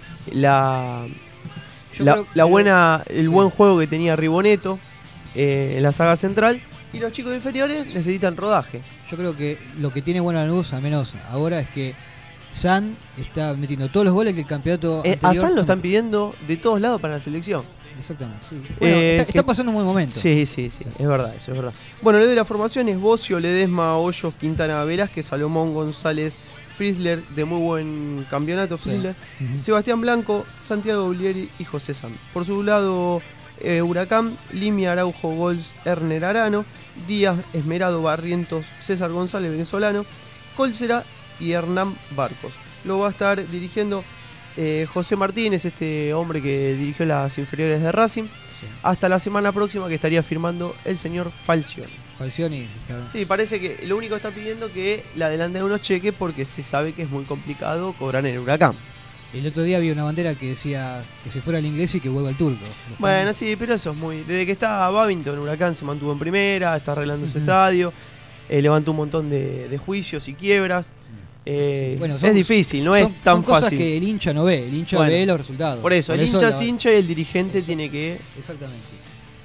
Speaker 2: el buen juego que tenía Riboneto en la saga central. Y los chicos inferiores necesitan rodaje.
Speaker 1: Yo creo que lo que tiene bueno Lanús, al menos ahora, es que San está metiendo todos los goles que el campeonato anterior.
Speaker 2: A San lo están pidiendo de todos lados para la selección.
Speaker 1: Exactamente, sí. Bueno, está pasando un buen momento.
Speaker 2: Sí, es verdad, eso es verdad. Bueno, le doy la formación: es Bocio, Ledesma, Hoyos, Quintana, Velázquez, Salomón, González, Frizzler, de muy buen campeonato, Frizzler, Sebastián Blanco, Santiago Ulieri y José San. Por su lado, Huracán, Limia, Araujo, Gols, Erner Arano, Díaz, Esmerado, Barrientos, César González, venezolano, Colsera y Hernán Barcos. Lo va a estar dirigiendo José Martínez, este hombre que dirigió las inferiores de Racing, hasta la semana próxima, que estaría firmando el señor Falcioni. Sí, parece que lo único que está pidiendo es que le adelanten unos cheques, porque se sabe que es muy complicado cobrar en el Huracán.
Speaker 1: El otro día había una bandera que decía que se fuera al inglés y que vuelva al turco.
Speaker 2: Bueno, sí, pero eso es muy... Desde que está Babington, Huracán se mantuvo en primera, está arreglando su estadio, levantó un montón de juicios y quiebras. Bueno, es difícil, no es tan
Speaker 1: cosas
Speaker 2: fácil.
Speaker 1: Que el hincha no ve, el hincha ve los resultados.
Speaker 2: Por eso, el hincha es hincha y el dirigente tiene que...
Speaker 1: Exactamente.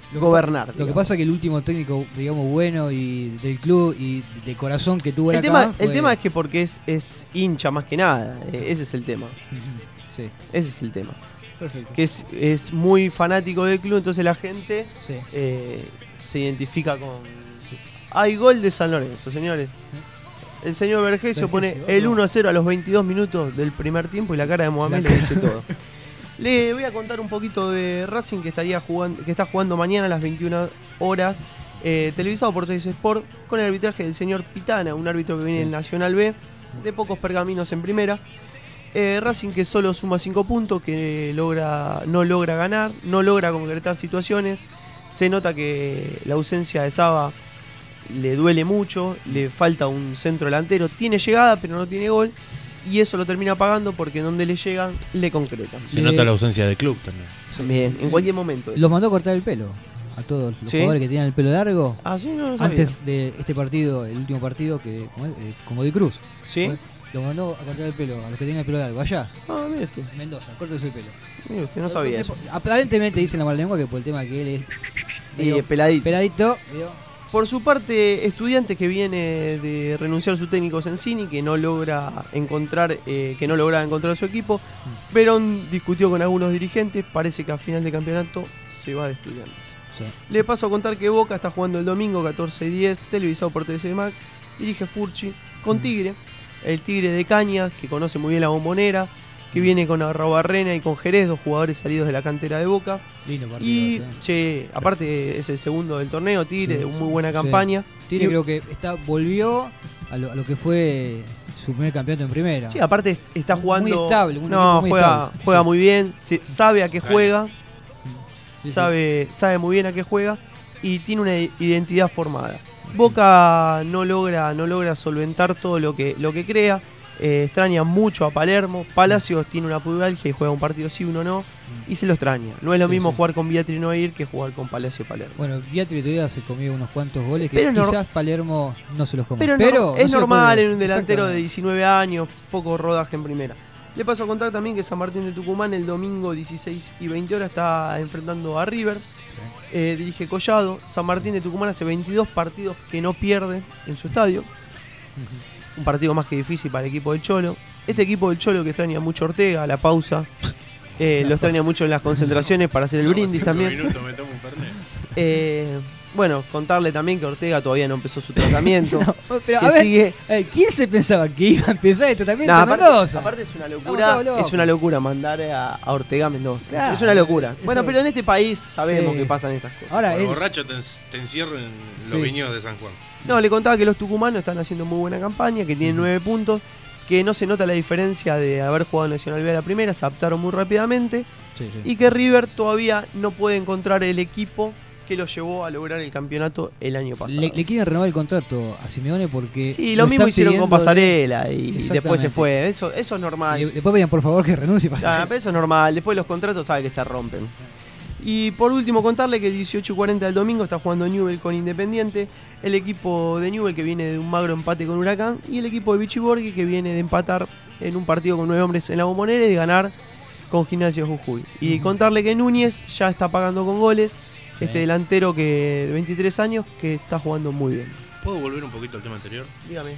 Speaker 2: gobernar.
Speaker 1: Lo que pasa es que el último técnico, digamos, bueno y del club y de corazón que tuvo
Speaker 2: el tema es que porque es hincha más que nada. Ese es el tema.
Speaker 1: Sí.
Speaker 2: Ese es el tema.
Speaker 1: Perfecto.
Speaker 2: Que es muy fanático del club, entonces la gente
Speaker 1: sí.
Speaker 2: Se identifica con... Hay gol de San Lorenzo, señores. El señor Vergesio pone el 1-0 a los 22 minutos del primer tiempo y la cara de Mohamed le dice todo. Le voy a contar un poquito de Racing que está jugando mañana a las 21 horas, televisado por Teis Sport, con el arbitraje del señor Pitana, un árbitro que viene del Nacional B, de pocos pergaminos en primera. Racing que solo suma 5 puntos, que no logra ganar, no logra concretar situaciones. Se nota que la ausencia de Saba le duele mucho, le falta un centro delantero, tiene llegada pero no tiene gol, y eso lo termina pagando porque donde le llegan, le concretan.
Speaker 3: Se nota la ausencia del club también.
Speaker 2: Bien, en cualquier momento.
Speaker 1: Los mandó a cortar el pelo a todos los jugadores que tienen el pelo largo.
Speaker 2: Ah, sí, no lo sabía.
Speaker 1: Antes de este partido, el último partido, que como de Cruz.
Speaker 2: Sí.
Speaker 1: Lo mandó a cortar el pelo a los que tenían el pelo largo. Allá.
Speaker 2: Ah, mire usted.
Speaker 1: Mendoza, córtese el pelo.
Speaker 2: Mire usted, no sabía eso.
Speaker 1: Aparentemente dicen la mala lengua que por el tema que él es
Speaker 2: peladito.
Speaker 1: Peladito.
Speaker 2: Por su parte, Estudiantes que viene de renunciar a su técnico Sensini, que no logra encontrar su equipo. Verón discutió con algunos dirigentes, parece que a final de campeonato se va de Estudiantes. Sí. Le paso a contar que Boca está jugando el domingo 14:10, televisado por TC Max, dirige Furchi con Tigre, el Tigre de Cañas, que conoce muy bien la Bombonera, que viene con Arrobarrena y con Jerez, 2 jugadores salidos de la cantera de Boca.
Speaker 1: Lindo partido,
Speaker 2: y aparte es el segundo del torneo, Tigre, muy buena campaña.
Speaker 1: Tigre creo que volvió a lo que fue su primer campeonato en primera.
Speaker 2: Sí, aparte está jugando
Speaker 1: muy estable,
Speaker 2: juega muy bien, sabe a qué juega, sabe muy bien a qué juega y tiene una identidad formada. Boca no logra solventar todo lo que crea. Extraña mucho a Palermo. Palacios tiene una pubalgia y juega un partido sí, uno no, y se lo extraña. No es lo mismo jugar con Viatri y no ir que jugar con Palacio y Palermo.
Speaker 1: Bueno, Viatri todavía se comió unos cuantos goles que quizás Palermo no se los comió.
Speaker 2: Pero es normal en un delantero de 19 años, poco rodaje en primera. Le paso a contar también que San Martín de Tucumán el domingo 16 y 20 horas está enfrentando a River. Dirige Collado. San Martín de Tucumán hace 22 partidos que no pierde en su estadio. Un partido más que difícil para el equipo del Cholo. Este equipo del Cholo que extraña mucho a Ortega, a la pausa. Lo extraña mucho en las concentraciones para hacer el brindis también. Bueno, contarle también que Ortega todavía no empezó su tratamiento.
Speaker 1: Pero a ver, ¿quién se pensaba que iba a empezar el tratamiento a Mendoza?
Speaker 2: Aparte es una locura mandar a Ortega a Mendoza. Claro, es una locura. Bueno, pero en este país sabemos que pasan estas cosas.
Speaker 3: Ahora, el borracho te encierra en los viñedos de San Juan.
Speaker 2: No, le contaba que los tucumanos están haciendo muy buena campaña, que tienen 9 puntos, que no se nota la diferencia de haber jugado Nacional B a la primera, se adaptaron muy rápidamente, y que River todavía no puede encontrar el equipo que lo llevó a lograr el campeonato el año pasado.
Speaker 1: Le quieren renovar el contrato a Simeone porque...
Speaker 2: Sí, lo mismo hicieron con Pasarela y después se fue. Eso es normal.
Speaker 1: Después pedían por favor que renuncie Pasarela.
Speaker 2: Pero eso es normal. Después los contratos sabe que se rompen. Y por último contarle que el 18:40 del domingo está jugando Newell con Independiente, el equipo de Newell que viene de un magro empate con Huracán y el equipo de Vichy Borghi que viene de empatar en un partido con 9 hombres en la Bombonera y de ganar con Gimnasia Jujuy. Y contarle que Núñez ya está pagando con goles, este delantero que de 23 años que está jugando muy bien.
Speaker 3: ¿Puedo volver un poquito al tema anterior?
Speaker 2: Dígame.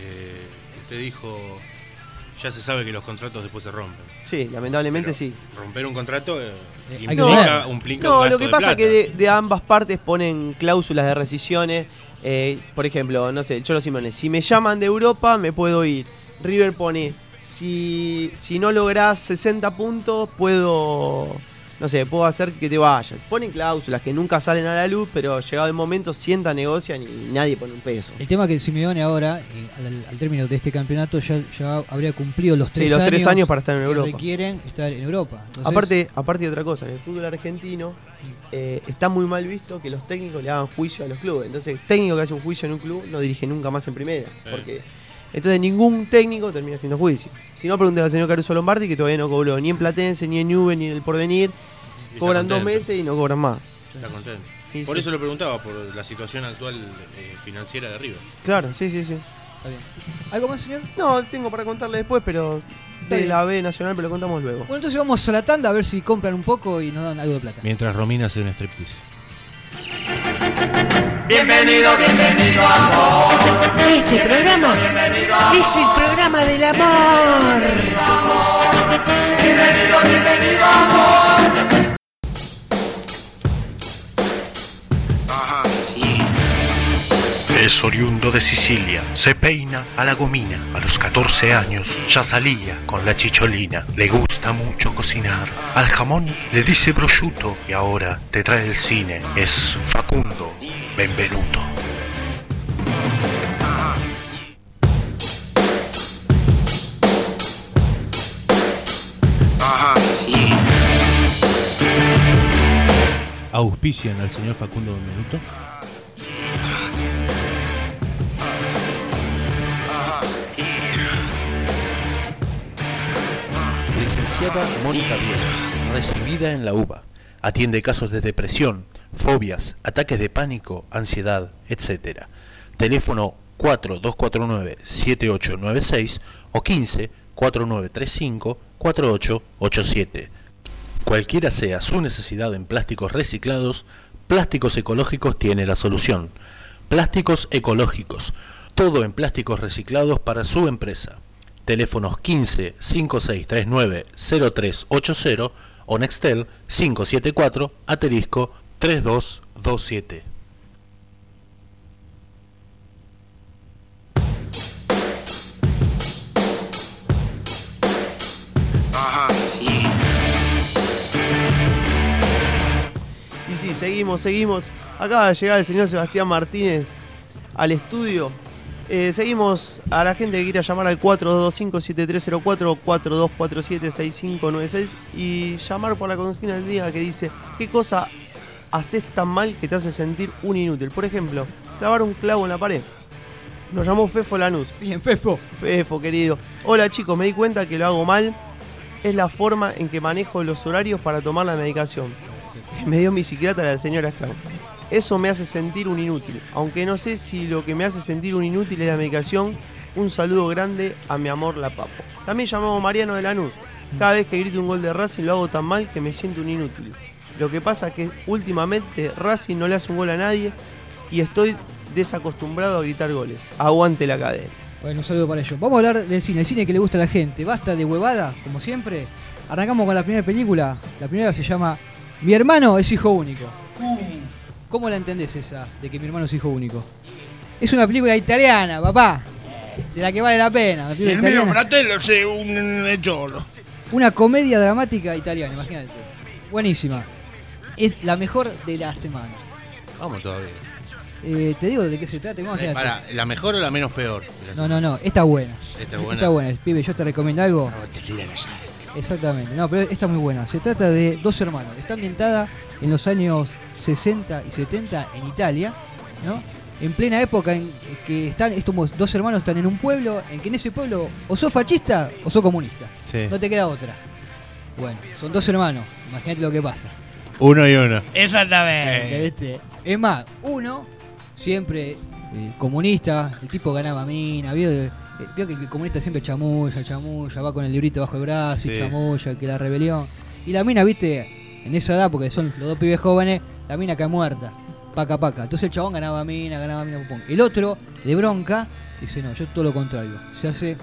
Speaker 3: Usted dijo, ya se sabe que los contratos después se rompen.
Speaker 2: Sí, lamentablemente
Speaker 3: pero
Speaker 2: sí.
Speaker 3: Romper un contrato
Speaker 2: implica un lo que pasa es que de ambas partes ponen cláusulas de rescisiones. Por ejemplo, no sé, el Cholo Simeone, si me llaman de Europa me puedo ir. River pone, si no lográs 60 puntos puedo hacer que te vayas. Ponen cláusulas que nunca salen a la luz, pero llegado el momento sientan, negocian y nadie pone un peso.
Speaker 1: El tema es que Simeone ahora, al término de este campeonato, ya habría cumplido los 3
Speaker 2: años. Sí, los 3 años para estar en Europa.
Speaker 1: Requieren estar en Europa. Entonces,
Speaker 2: aparte de otra cosa, en el fútbol argentino está muy mal visto que los técnicos le hagan juicio a los clubes. Entonces, el técnico que hace un juicio en un club no dirige nunca más en primera. Entonces ningún técnico termina haciendo juicio. Si no, pregúntale al señor Caruso Lombardi, que todavía no cobró ni en Platense, ni en Newell, ni en el Porvenir. Cobran 2 meses y no cobran más.
Speaker 3: Está contento. Por eso lo preguntaba, por la situación actual financiera de River.
Speaker 2: Claro, sí.
Speaker 1: Está bien. ¿Algo más, señor?
Speaker 2: No, tengo para contarle después, pero de la B Nacional, pero lo contamos luego.
Speaker 1: Bueno, entonces vamos a la tanda a ver si compran un poco y nos dan algo de plata.
Speaker 3: Mientras Romina hace un striptease.
Speaker 5: Bienvenido, bienvenido amor.
Speaker 6: Este programa es el programa del amor.
Speaker 5: Bienvenido, bienvenido amor.
Speaker 7: Es oriundo de Sicilia, se peina a la gomina. A los 14 años ya salía con la chicholina. Le gusta mucho cocinar. Al jamón le dice prosciutto y ahora te trae el cine. Es Facundo Benvenuto.
Speaker 3: ¿Auspician al señor Facundo Benvenuto?
Speaker 6: Licenciada Mónica Vieira, recibida en la UBA. Atiende casos de depresión, fobias, ataques de pánico, ansiedad, etc. Teléfono 4249-7896 o 15-4935-4887. Cualquiera sea su necesidad en plásticos reciclados, Plásticos Ecológicos tiene la solución. Plásticos Ecológicos, todo en plásticos reciclados para su empresa. Teléfonos 15 5639 0380 o Nextel 574 *3227.
Speaker 2: Y sí, seguimos. Acaba de llegar el señor Sebastián Martínez al estudio. Seguimos a la gente que quiera llamar al 425-7304, 4247-6596 y llamar por la consigna del día que dice: ¿qué cosa haces tan mal que te hace sentir un inútil? Por ejemplo, clavar un clavo en la pared. Nos llamó Fefo Lanús.
Speaker 1: Bien, Fefo,
Speaker 2: querido. Hola chicos, me di cuenta que lo hago mal. Es la forma en que manejo los horarios para tomar la medicación que me dio mi psiquiatra, la señora Strauss. Eso me hace sentir un inútil, aunque no sé si lo que me hace sentir un inútil es la medicación. Un saludo grande a mi amor la Papo. También llamamos Mariano de Lanús. Cada vez que grito un gol de Racing lo hago tan mal que me siento un inútil. Lo que pasa es que últimamente Racing no le hace un gol a nadie y estoy desacostumbrado a gritar goles. Aguante la cadena.
Speaker 1: Bueno, un saludo para ellos. Vamos a hablar del cine, el cine que le gusta a la gente. Basta de huevada, como siempre. Arrancamos con la primera película. La primera se llama Mi hermano es hijo único. ¿Cómo la entendés esa, de que mi hermano es hijo único? Es una película italiana, papá, de la que vale la pena.
Speaker 4: El mío fratello es un cholo.
Speaker 1: Una comedia dramática italiana, imagínate. Buenísima. Es la mejor de la semana.
Speaker 3: Vamos todavía.
Speaker 1: Te digo de qué se trata.
Speaker 3: ¿La mejor o la menos peor?
Speaker 1: No, esta es buena.
Speaker 3: Esta es buena.
Speaker 1: Está buena. Pibe, yo te recomiendo algo.
Speaker 3: No, te tiran allá.
Speaker 1: Exactamente. No, pero esta es muy buena. Se trata de dos hermanos. Está ambientada en los años 60 y 70 en Italia, ¿no? En plena época en que están estos dos hermanos están en un pueblo, en que en ese pueblo o sos fascista o sos comunista.
Speaker 3: Sí.
Speaker 1: No te queda otra. Bueno, son dos hermanos. Imagínate lo que pasa.
Speaker 3: Uno y uno.
Speaker 1: Exactamente. Es más, uno siempre comunista, el tipo ganaba mina, vio que el comunista siempre chamulla, va con el librito bajo el brazo y chamulla, que la rebelión. Y la mina, viste, en esa edad, porque son los dos pibes jóvenes, la mina cae muerta, paca. Entonces el chabón ganaba mina, pum. El otro, de bronca, dice: no, yo todo lo contrario. Se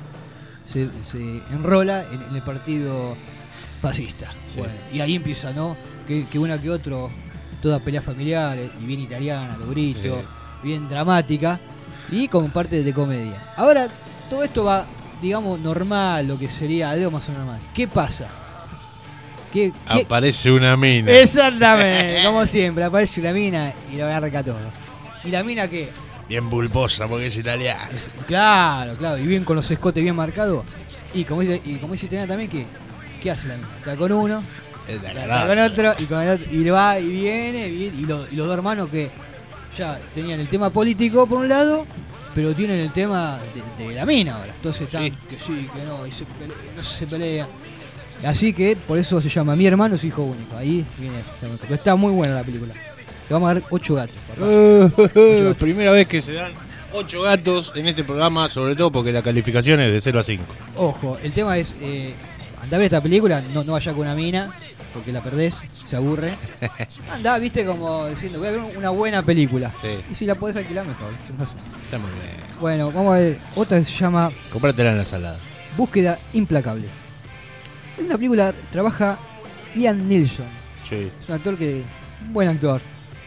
Speaker 1: enrola en el partido fascista. Sí. Bueno, y ahí empieza, ¿no? Que una que otro, toda pelea familiar, y bien italiana, los gritos, bien dramática, y con parte de comedia. Ahora, todo esto va, digamos, normal, lo que sería algo más normal. ¿Qué pasa? ¿Qué?
Speaker 3: Aparece una mina.
Speaker 1: Exactamente, como siempre, aparece una mina y lo agarra todo. ¿Y la mina qué?
Speaker 4: Bien bulbosa porque es italiana.
Speaker 1: Claro, y bien con los escotes bien marcados. Y como dice Italiana también, ¿qué hace la mina? Está con uno, está con otro, y con el otro, y va y viene, y los dos hermanos que ya tenían el tema político por un lado, pero tienen el tema de la mina ahora. Entonces están que sí, que no, y se pelea. Así que por eso se llama Mi hermano es hijo único. Ahí viene. Pero está muy buena la película. Te vamos a dar 8 gatos.
Speaker 3: Primera vez que se dan 8 gatos en este programa, sobre todo porque la calificación es de 0 a 5.
Speaker 1: Ojo, el tema es, andá a ver esta película, no vaya con una mina, porque la perdés, se aburre. Andá, viste, como diciendo, voy a ver una buena película.
Speaker 3: Sí.
Speaker 1: Y si la podés alquilar, mejor. No sé.
Speaker 3: Está muy bien.
Speaker 1: Bueno, vamos a ver. Otra que se llama
Speaker 3: Cómpratela en la salada.
Speaker 1: Búsqueda implacable. En una película trabaja Ian Neilson.
Speaker 3: Sí.
Speaker 1: Es un actor un buen actor.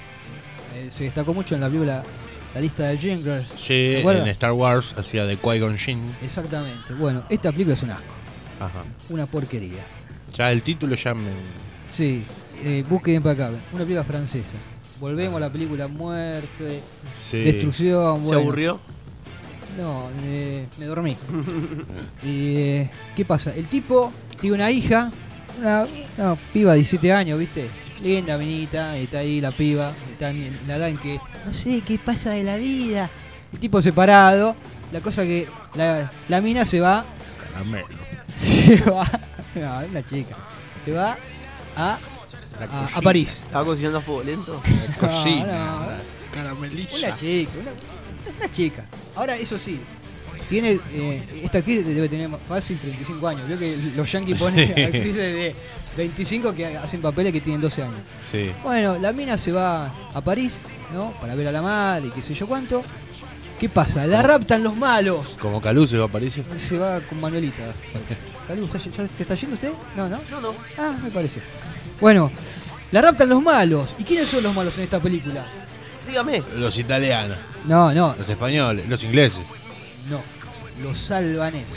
Speaker 1: Se destacó mucho en la película La lista de Schindler.
Speaker 3: Sí, en Star Wars hacía de Qui-Gon Jinn.
Speaker 1: Exactamente. Bueno, esta película es un asco.
Speaker 3: Ajá.
Speaker 1: Una porquería.
Speaker 3: Ya el título ya me...
Speaker 1: Sí, Búsqueda implacable. Una película francesa. Volvemos a la película muerte, destrucción.
Speaker 2: ¿Se
Speaker 1: bueno.
Speaker 2: aburrió?
Speaker 1: No, me dormí. Y ¿qué pasa? El tipo tiene una hija, una piba de 17 años, ¿viste? Linda minita, está ahí la piba, está en la edad en que no sé qué pasa de la vida. El tipo separado, la cosa que la mina se va.
Speaker 3: Caramelo.
Speaker 1: Se va. No, es una chica. Se va a París.
Speaker 2: ¿Estaba cocinando a fuego lento?
Speaker 3: Cocina. Caramelilla.
Speaker 1: Una chica, una chica. Ahora, eso sí, tiene esta actriz debe tener fácil 35 años. Veo que los yankees ponen actrices de 25 que hacen papeles que tienen 12 años.
Speaker 3: Sí.
Speaker 1: Bueno, la mina se va a París, ¿no? Para ver a la madre y qué sé yo cuánto. ¿Qué pasa? La raptan los malos.
Speaker 3: Como Calú se va a París.
Speaker 1: Se va con Manuelita. Calú, ¿ya se está yendo usted? No. Ah, me parece. Bueno, la raptan los malos. ¿Y quiénes son los malos en esta película?
Speaker 2: Dígame.
Speaker 3: Los italianos.
Speaker 1: No.
Speaker 3: Los españoles. Los ingleses.
Speaker 1: No. Los albaneses.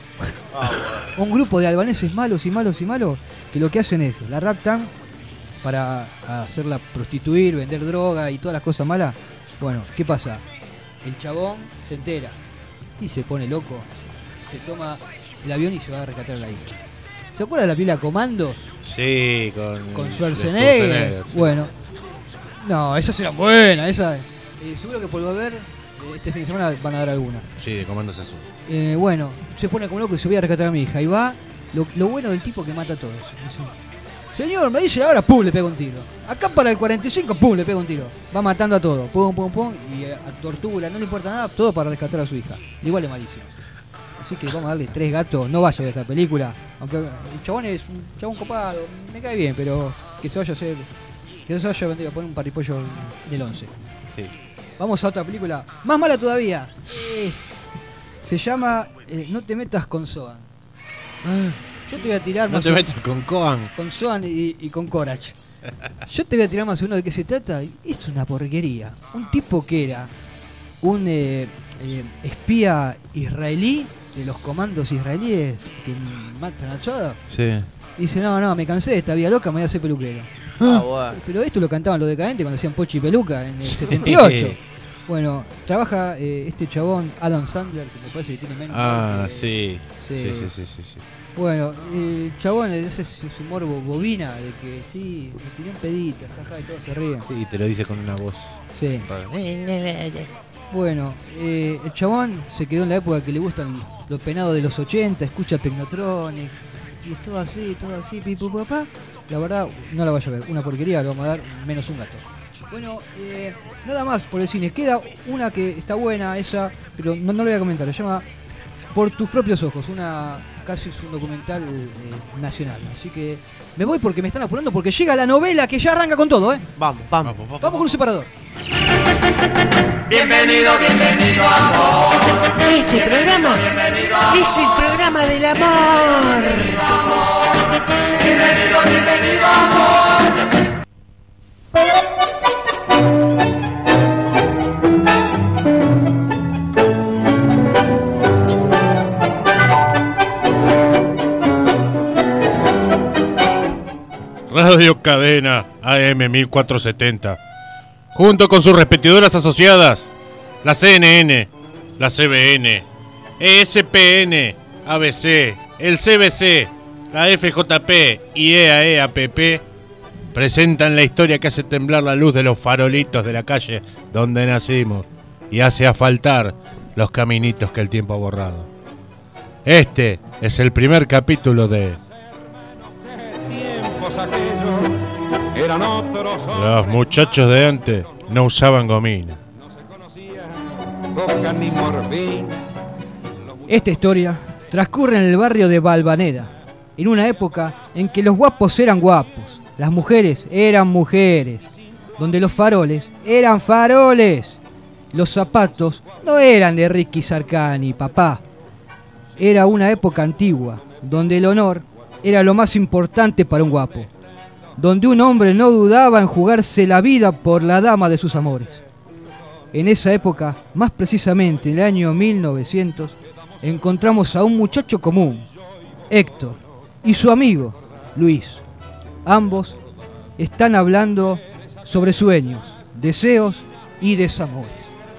Speaker 1: Un grupo de albaneses malos que lo que hacen es la raptan para hacerla prostituir, vender droga y todas las cosas malas. Bueno, ¿qué pasa? El chabón se entera y se pone loco, se toma el avión y se va a rescatar a la hija. ¿Se acuerda de la película Comandos?
Speaker 3: Sí, con
Speaker 1: Schwarzenegger.
Speaker 3: Sí.
Speaker 1: Bueno, no, esas eran buenas, esas. Seguro que por volver este fin de semana van a dar alguna.
Speaker 3: Sí, de Comandos Azul.
Speaker 1: Bueno, se pone como loco y se voy a rescatar a mi hija. Y va, lo bueno del tipo que mata a todos. Dice, señor, me dice ahora, pum, le pega un tiro. Acá para el 45, pum, le pega un tiro. Va matando a todos, pum, y a tortura, no le importa nada, todo para rescatar a su hija. Igual es malísimo. Así que vamos a darle 3 gatos, no vaya a ver esta película. Aunque el chabón es un chabón copado, me cae bien, pero que se vaya a hacer. Que se vaya a vender a poner un parripollo en el 11.
Speaker 3: Sí.
Speaker 1: Vamos a otra película, más mala todavía. Se llama No te metas con Sohan. Yo te voy a tirar
Speaker 3: más. No te metas con Cohan.
Speaker 1: Con Sohan y con Corach. Yo te voy a tirar más o menos de qué se trata. Es una porquería. Un tipo que era un espía israelí de los comandos israelíes que matan a todos.
Speaker 3: Sí.
Speaker 1: Dice, no, me cansé de esta vida loca, me voy a hacer peluquero.
Speaker 2: Bueno.
Speaker 1: Pero esto lo cantaban los decadentes cuando hacían Pochi y Peluca en el 78. Bueno, trabaja este chabón Adam Sandler, que me parece que tiene menos.
Speaker 3: Sí.
Speaker 1: Bueno, el chabón le hace su humor bobina de que sí, me tiré un pedito, jaja, y todos se ríen.
Speaker 3: Sí, te lo dice con una voz.
Speaker 1: Sí. Bueno, el chabón se quedó en la época que le gustan los penados de los 80, escucha Technotronic, y es todo así, pipu papá. La verdad, no la vaya a ver, una porquería, le vamos a dar menos un gato. Bueno, nada más por el cine. Queda una que está buena, esa, pero no la voy a comentar. Se llama Por tus propios ojos, casi es un documental nacional. Así que me voy porque me están apurando, porque llega la novela que ya arranca con todo, ¿eh?
Speaker 2: Vamos.
Speaker 1: Vamos con un separador.
Speaker 8: Bienvenido, amor.
Speaker 9: Este programa es el programa del amor.
Speaker 8: Bienvenido, amor.
Speaker 3: Radio Cadena AM 1470, junto con sus repetidoras asociadas, la CNN, la CBN, ESPN, ABC, el CBC, la FJP y EAEAPP, presentan la historia que hace temblar la luz de los farolitos de la calle donde nacimos y hace asfaltar los caminitos que el tiempo ha borrado. Este es el primer capítulo de Los muchachos de antes no usaban gomina.
Speaker 1: Esta historia transcurre en el barrio de Valvanera, en una época en que los guapos eran guapos, las mujeres eran mujeres, donde los faroles eran faroles, los zapatos no eran de Ricky Sarkani, papá. Era una época antigua, donde el honor era lo más importante para un guapo, donde un hombre no dudaba en jugarse la vida por la dama de sus amores. En esa época, más precisamente en el año 1900, encontramos a un muchacho común, Héctor, y su amigo, Luis. Ambos están hablando sobre sueños, deseos y desamores.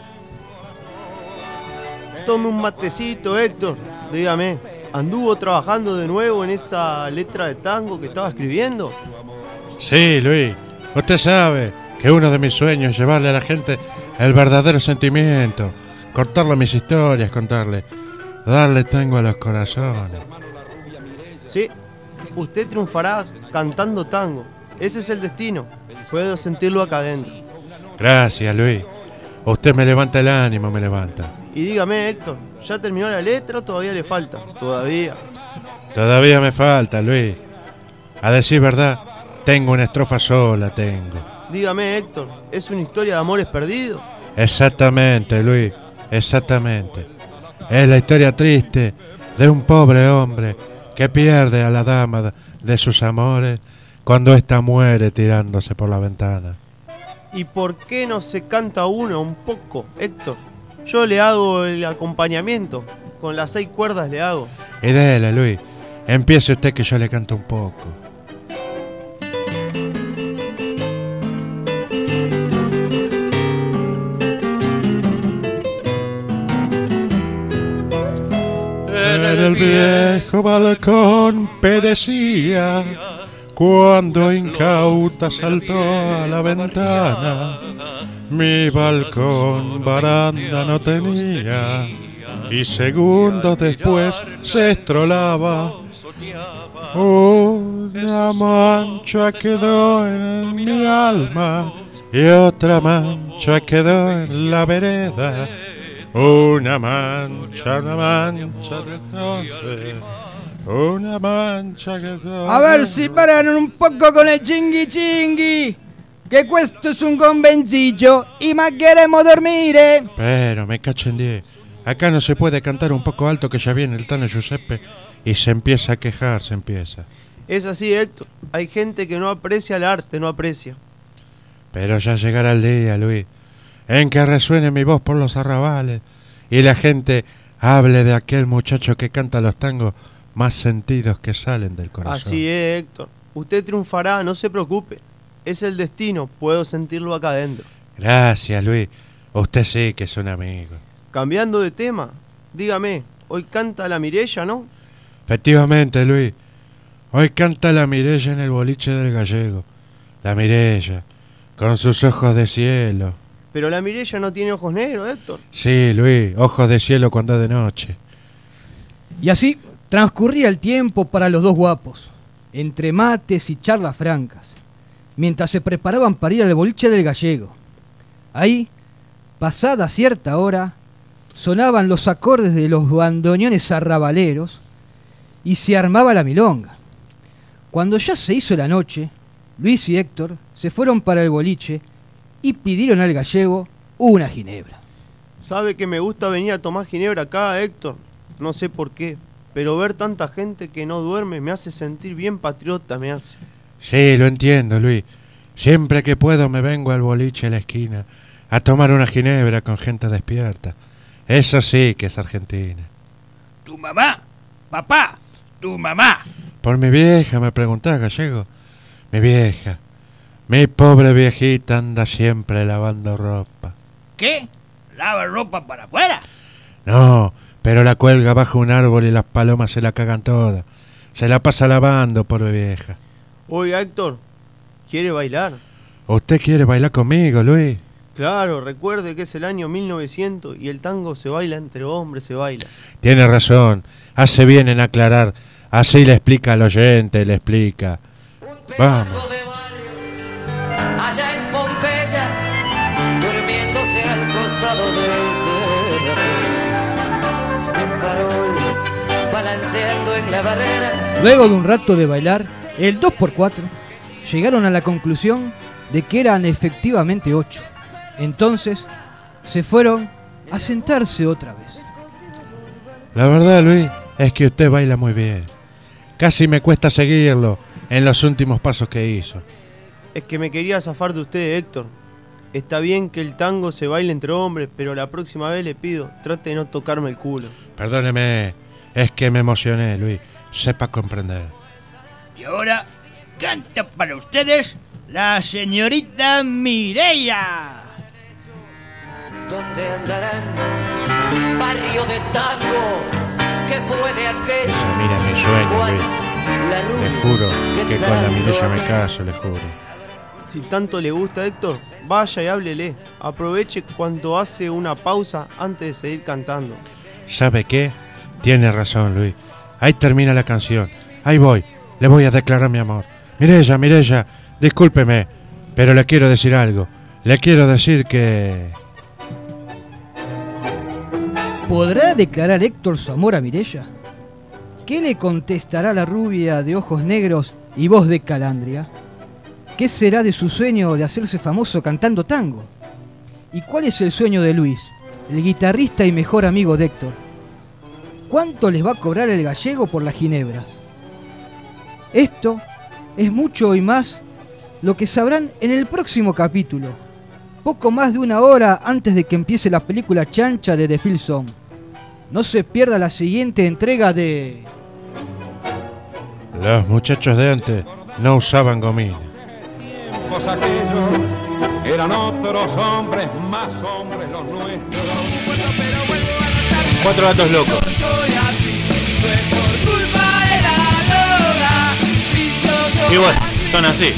Speaker 2: Tome un matecito, Héctor. Dígame, ¿anduvo trabajando de nuevo en esa letra de tango que estaba escribiendo?
Speaker 3: Sí, Luis. Usted sabe que uno de mis sueños es llevarle a la gente el verdadero sentimiento, contarle mis historias, darle tango a los corazones.
Speaker 2: Sí, usted triunfará cantando tango. Ese es el destino. Puedo sentirlo acá adentro.
Speaker 3: Gracias, Luis. Usted me levanta el ánimo, me levanta.
Speaker 2: Y dígame, Héctor, ¿ya terminó la letra o todavía le falta? Todavía
Speaker 3: me falta, Luis. A decir verdad, tengo una estrofa sola,
Speaker 2: Dígame, Héctor, ¿es una historia de amores perdidos?
Speaker 3: Exactamente, Luis, exactamente. Es la historia triste de un pobre hombre que pierde a la dama de sus amores cuando ésta muere tirándose por la ventana.
Speaker 2: ¿Y por qué no se canta uno un poco, Héctor? Yo le hago el acompañamiento, con las 6 cuerdas le hago.
Speaker 3: Y dele, Luis, empiece usted que yo le canto un poco. En el viejo balcón perecía cuando incauta saltó a la ventana. Mi balcón baranda no tenía y segundos después se estrolaba. Una mancha quedó en mi alma y otra mancha quedó en la vereda. Una mancha entonces, una mancha quedó.
Speaker 1: A ver si paran un poco con el chingui chingui, que questo es un convencillo y más queremos dormir,
Speaker 3: Pero me cacho en 10. Acá no se puede cantar un poco alto que ya viene el Tano Giuseppe y se empieza a quejar,
Speaker 2: Es así, Héctor. Hay gente que no aprecia el arte, no aprecia.
Speaker 3: Pero ya llegará el día, Luis, en que resuene mi voz por los arrabales y la gente hable de aquel muchacho que canta los tangos más sentidos que salen del corazón.
Speaker 2: Así es, Héctor. Usted triunfará, no se preocupe. Es el destino, puedo sentirlo acá adentro.
Speaker 3: Gracias, Luis. Usted sí que es un amigo.
Speaker 2: Cambiando de tema, dígame, hoy canta la Mirella, ¿no?
Speaker 3: Efectivamente, Luis. Hoy canta la Mirella en el boliche del Gallego. La Mirella, con sus ojos de cielo.
Speaker 2: Pero la Mirella no tiene ojos negros, Héctor.
Speaker 3: Sí, Luis, ojos de cielo cuando es de noche.
Speaker 1: Y así transcurría el tiempo para los dos guapos, entre mates y charlas francas, mientras se preparaban para ir al boliche del Gallego. Ahí, pasada cierta hora, sonaban los acordes de los bandoneones arrabaleros y se armaba la milonga. Cuando ya se hizo la noche, Luis y Héctor se fueron para el boliche y pidieron al Gallego una ginebra.
Speaker 2: ¿Sabe que me gusta venir a tomar ginebra acá, Héctor? No sé por qué, pero ver tanta gente que no duerme me hace sentir bien patriota, me hace.
Speaker 3: Sí, lo entiendo, Luis. Siempre que puedo me vengo al boliche a la esquina a tomar una ginebra con gente despierta. Eso sí que es Argentina.
Speaker 10: ¿Tu mamá? Papá, tu mamá.
Speaker 3: Por mi vieja, me preguntás, Gallego. Mi vieja. Mi pobre viejita anda siempre lavando ropa.
Speaker 10: ¿Qué? ¿Lava ropa para afuera?
Speaker 3: No, pero la cuelga bajo un árbol y las palomas se la cagan toda. Se la pasa lavando, pobre vieja.
Speaker 2: Oiga, Héctor, ¿quiere bailar?
Speaker 3: ¿Usted quiere bailar conmigo, Luis?
Speaker 2: Claro, recuerde que es el año 1900 y el tango se baila entre hombres, se baila.
Speaker 3: Tiene razón, hace bien en aclarar. Así le explica al oyente, le explica. Vamos.
Speaker 8: Allá en Pompeya, durmiéndose al costado del terraplén. Un farol para balanceando en la barrera.
Speaker 1: Luego de un rato de bailar, el 2x4 llegaron a la conclusión de que eran efectivamente 8. Entonces se fueron a sentarse otra vez.
Speaker 3: La verdad, Luis, es que usted baila muy bien. Casi me cuesta seguirlo en los últimos pasos que hizo.
Speaker 2: Es que me quería zafar de usted, Héctor. Está bien que el tango se baile entre hombres, pero la próxima vez le pido, trate de no tocarme el culo.
Speaker 3: Perdóneme, es que me emocioné, Luis. Sepa comprender.
Speaker 10: Y ahora canta para ustedes la señorita Mireia.
Speaker 8: ¿Dónde andarán? Barrio de tango, ¿qué fue de aquel?
Speaker 3: Mira mi sueño, Luis. Le juro que con la Mireia me caso, le juro.
Speaker 2: Si tanto le gusta, Héctor, vaya y háblele. Aproveche cuando hace una pausa antes de seguir cantando.
Speaker 3: ¿Sabe qué? Tiene razón, Luis. Ahí termina la canción. Ahí voy. Le voy a declarar mi amor. Mireia, discúlpeme, pero le quiero decir algo. Le quiero decir que...
Speaker 1: ¿Podrá declarar Héctor su amor a Mireia? ¿Qué le contestará la rubia de ojos negros y voz de calandria? ¿Qué será de su sueño de hacerse famoso cantando tango? ¿Y cuál es el sueño de Luis, el guitarrista y mejor amigo de Héctor? ¿Cuánto les va a cobrar el gallego por las ginebras? Esto es mucho y más lo que sabrán en el próximo capítulo, poco más de una hora antes de que empiece la película chancha de The Phil Song. No se pierda la siguiente entrega de...
Speaker 3: Los muchachos de antes no usaban gomina.
Speaker 11: Tiempos aquellos eran otros hombres, más hombres los nuestros.
Speaker 5: 4 gatos locos. Y bueno, son así.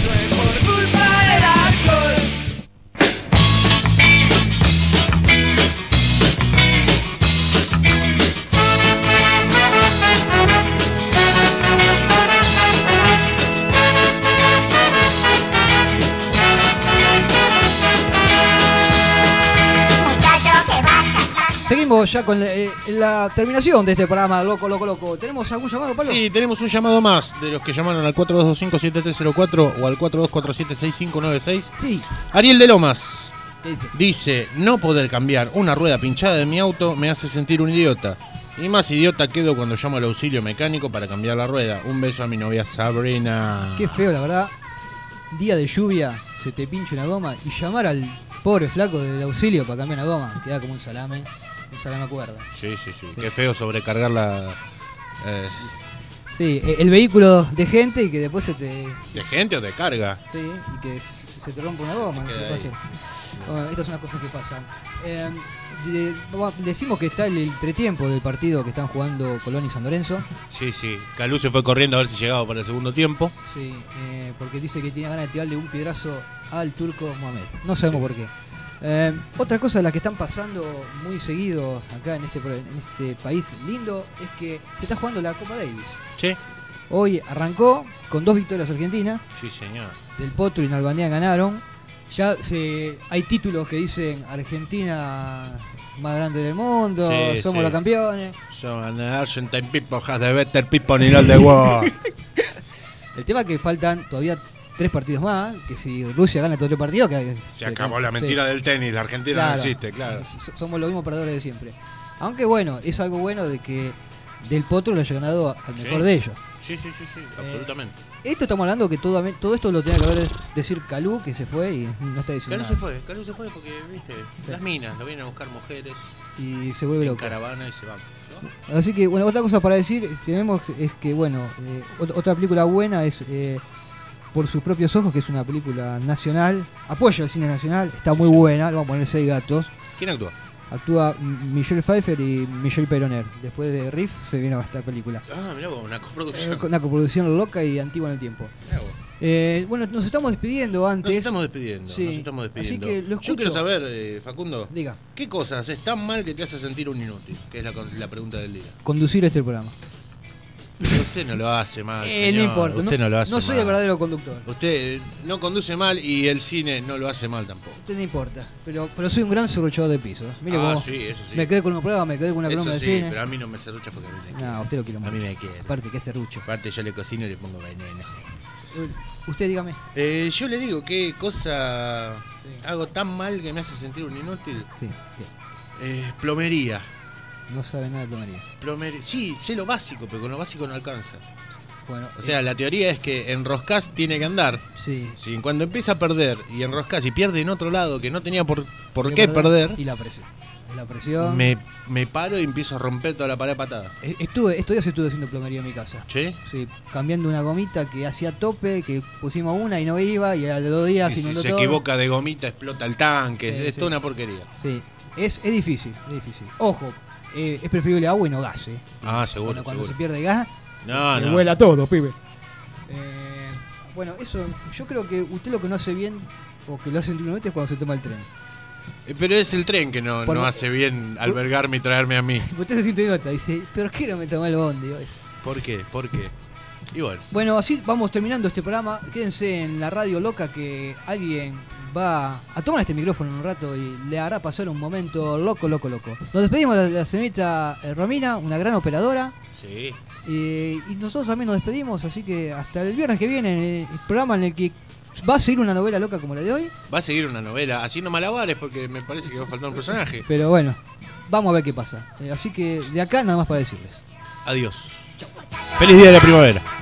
Speaker 1: Seguimos ya con la terminación de este programa, loco. ¿Tenemos algún llamado, Pablo?
Speaker 3: Sí, tenemos un llamado más de los que llamaron al 4225-7304 o al 4247-6596.
Speaker 1: Sí.
Speaker 3: Ariel de Lomas
Speaker 1: ¿Qué dice?
Speaker 3: dice: no poder cambiar una rueda pinchada de mi auto me hace sentir un idiota. Y más idiota quedo cuando llamo al auxilio mecánico para cambiar la rueda. Un beso a mi novia Sabrina.
Speaker 1: Qué feo, la verdad. Día de lluvia, se te pincha una goma y llamar al pobre flaco del auxilio para cambiar una goma. Queda como un salame cuerda.
Speaker 3: Sí. Qué feo sobrecargar la...
Speaker 1: Sí, el vehículo de gente y que después se te...
Speaker 3: ¿De gente o de carga?
Speaker 1: Sí, y que se te rompe una goma. Bueno, estas son las cosas que pasan. Decimos que está el entretiempo del partido que están jugando Colón y San Lorenzo.
Speaker 3: Sí. Calú se fue corriendo a ver si llegaba para el segundo tiempo.
Speaker 1: Sí, porque dice que tiene ganas de tirarle un piedrazo al turco Mohamed. No sabemos por qué. Otra cosa de la que están pasando muy seguido acá en este país lindo es que se está jugando la Copa Davis.
Speaker 3: Sí.
Speaker 1: Hoy arrancó con 2 victorias argentinas.
Speaker 3: Sí, señor.
Speaker 1: Del Potro y Nalbandián ganaron. Ya hay títulos que dicen Argentina más grande del mundo, somos los campeones.
Speaker 3: Son Argentine people has the better people in all the world.
Speaker 1: El tema es que faltan todavía 3 partidos más, que si Rusia gana todos los partidos...
Speaker 3: Se acabó la mentira del tenis, la Argentina no existe, claro.
Speaker 1: Somos los mismos perdedores de siempre. Aunque bueno, es algo bueno de que Del Potro le haya ganado al mejor de ellos.
Speaker 3: Sí, absolutamente.
Speaker 1: Esto estamos hablando que todo esto lo tenía que haber decir Calú, que se fue y no está diciendo nada.
Speaker 3: Calú se fue porque, viste, las minas, lo vienen a buscar mujeres.
Speaker 1: Y se vuelve loco.
Speaker 3: Caravana y se van.
Speaker 1: Así que, bueno, otra cosa para decir es que, bueno, otra película buena es Por sus propios ojos, que es una película nacional, apoya el cine nacional, está muy buena, le vamos a poner 6 gatos.
Speaker 3: ¿Quién actúa?
Speaker 1: Actúa Michelle Pfeiffer y Michelle Peroner. Después de Riff se vino a esta película.
Speaker 3: Ah, mirá vos, una coproducción.
Speaker 1: Una coproducción loca y antigua en el tiempo. Bueno, nos estamos despidiendo antes.
Speaker 3: Nos estamos despidiendo.
Speaker 1: Así que lo escucho.
Speaker 3: Yo quiero saber, Facundo,
Speaker 1: diga,
Speaker 3: ¿qué cosas haces tan mal que te hace sentir un inútil? Que es la pregunta del día.
Speaker 1: Conducir este programa.
Speaker 3: Usted no lo hace mal, señor.
Speaker 1: No importa,
Speaker 3: usted no lo hace
Speaker 1: no soy
Speaker 3: mal.
Speaker 1: el verdadero conductor.
Speaker 3: Usted no conduce mal y el cine no lo hace mal tampoco.
Speaker 1: Usted no importa, pero soy un gran serruchador de pisos. Mire cómo
Speaker 3: sí, eso sí.
Speaker 1: me quedé con una prueba, me quedé con una broma de cine.
Speaker 3: Pero a mí no me serrucha porque a mí me quiere.
Speaker 1: No, usted lo quiere mucho.
Speaker 3: A mí me quiere.
Speaker 1: Aparte, ¿qué serrucho?
Speaker 3: Aparte yo le cocino y le pongo veneno.
Speaker 1: Usted dígame.
Speaker 3: Yo le digo, ¿qué cosa hago tan mal que me hace sentir un inútil?
Speaker 1: Sí,
Speaker 3: plomería.
Speaker 1: No sabe nada de plomería.
Speaker 3: Sí, sé lo básico, pero con lo básico no alcanza.
Speaker 1: Bueno,
Speaker 3: o sea, la teoría es que enroscás tiene que andar.
Speaker 1: Sí.
Speaker 3: Cuando empieza a perder y enroscás y pierde en otro lado que no tenía por qué perder.
Speaker 1: Y la presión. La presión.
Speaker 3: Me paro y empiezo a romper toda la pared a patada.
Speaker 1: Estos días estuve haciendo plomería en mi casa.
Speaker 3: ¿Sí?
Speaker 1: Sí, cambiando una gomita que hacía tope, que pusimos una y no iba, y a los 2 días inundó todo.
Speaker 3: Se equivoca de gomita, explota el tanque,
Speaker 1: Sí,
Speaker 3: es toda una porquería.
Speaker 1: Sí, es difícil, es difícil. Ojo, es preferible agua y no gas, ¿eh?
Speaker 3: Ah, seguro.
Speaker 1: Cuando se pierde gas,
Speaker 3: no.
Speaker 1: vuela todo, pibe. Bueno, eso, yo creo que usted lo que no hace bien, o que lo hace inútil, es cuando se toma el tren.
Speaker 3: Pero es el tren que no hace bien albergarme y traerme a mí.
Speaker 1: Usted se siente idiota, dice, ¿pero qué no me tomé el bondi hoy?
Speaker 3: ¿Por qué? Y
Speaker 1: bueno, así vamos terminando este programa. Quédense en la radio loca que alguien va a tomar este micrófono en un rato y le hará pasar un momento loco. Nos despedimos de la señorita Romina, una gran operadora.
Speaker 3: Sí.
Speaker 1: Y nosotros también nos despedimos, así que hasta el viernes que viene, el programa en el que va a seguir una novela loca como la de hoy.
Speaker 3: Va a seguir una novela haciendo malabares porque me parece que va a faltar un personaje.
Speaker 1: Pero bueno, vamos a ver qué pasa. Así que de acá nada más para decirles.
Speaker 3: Adiós. Chau. Feliz día de la primavera.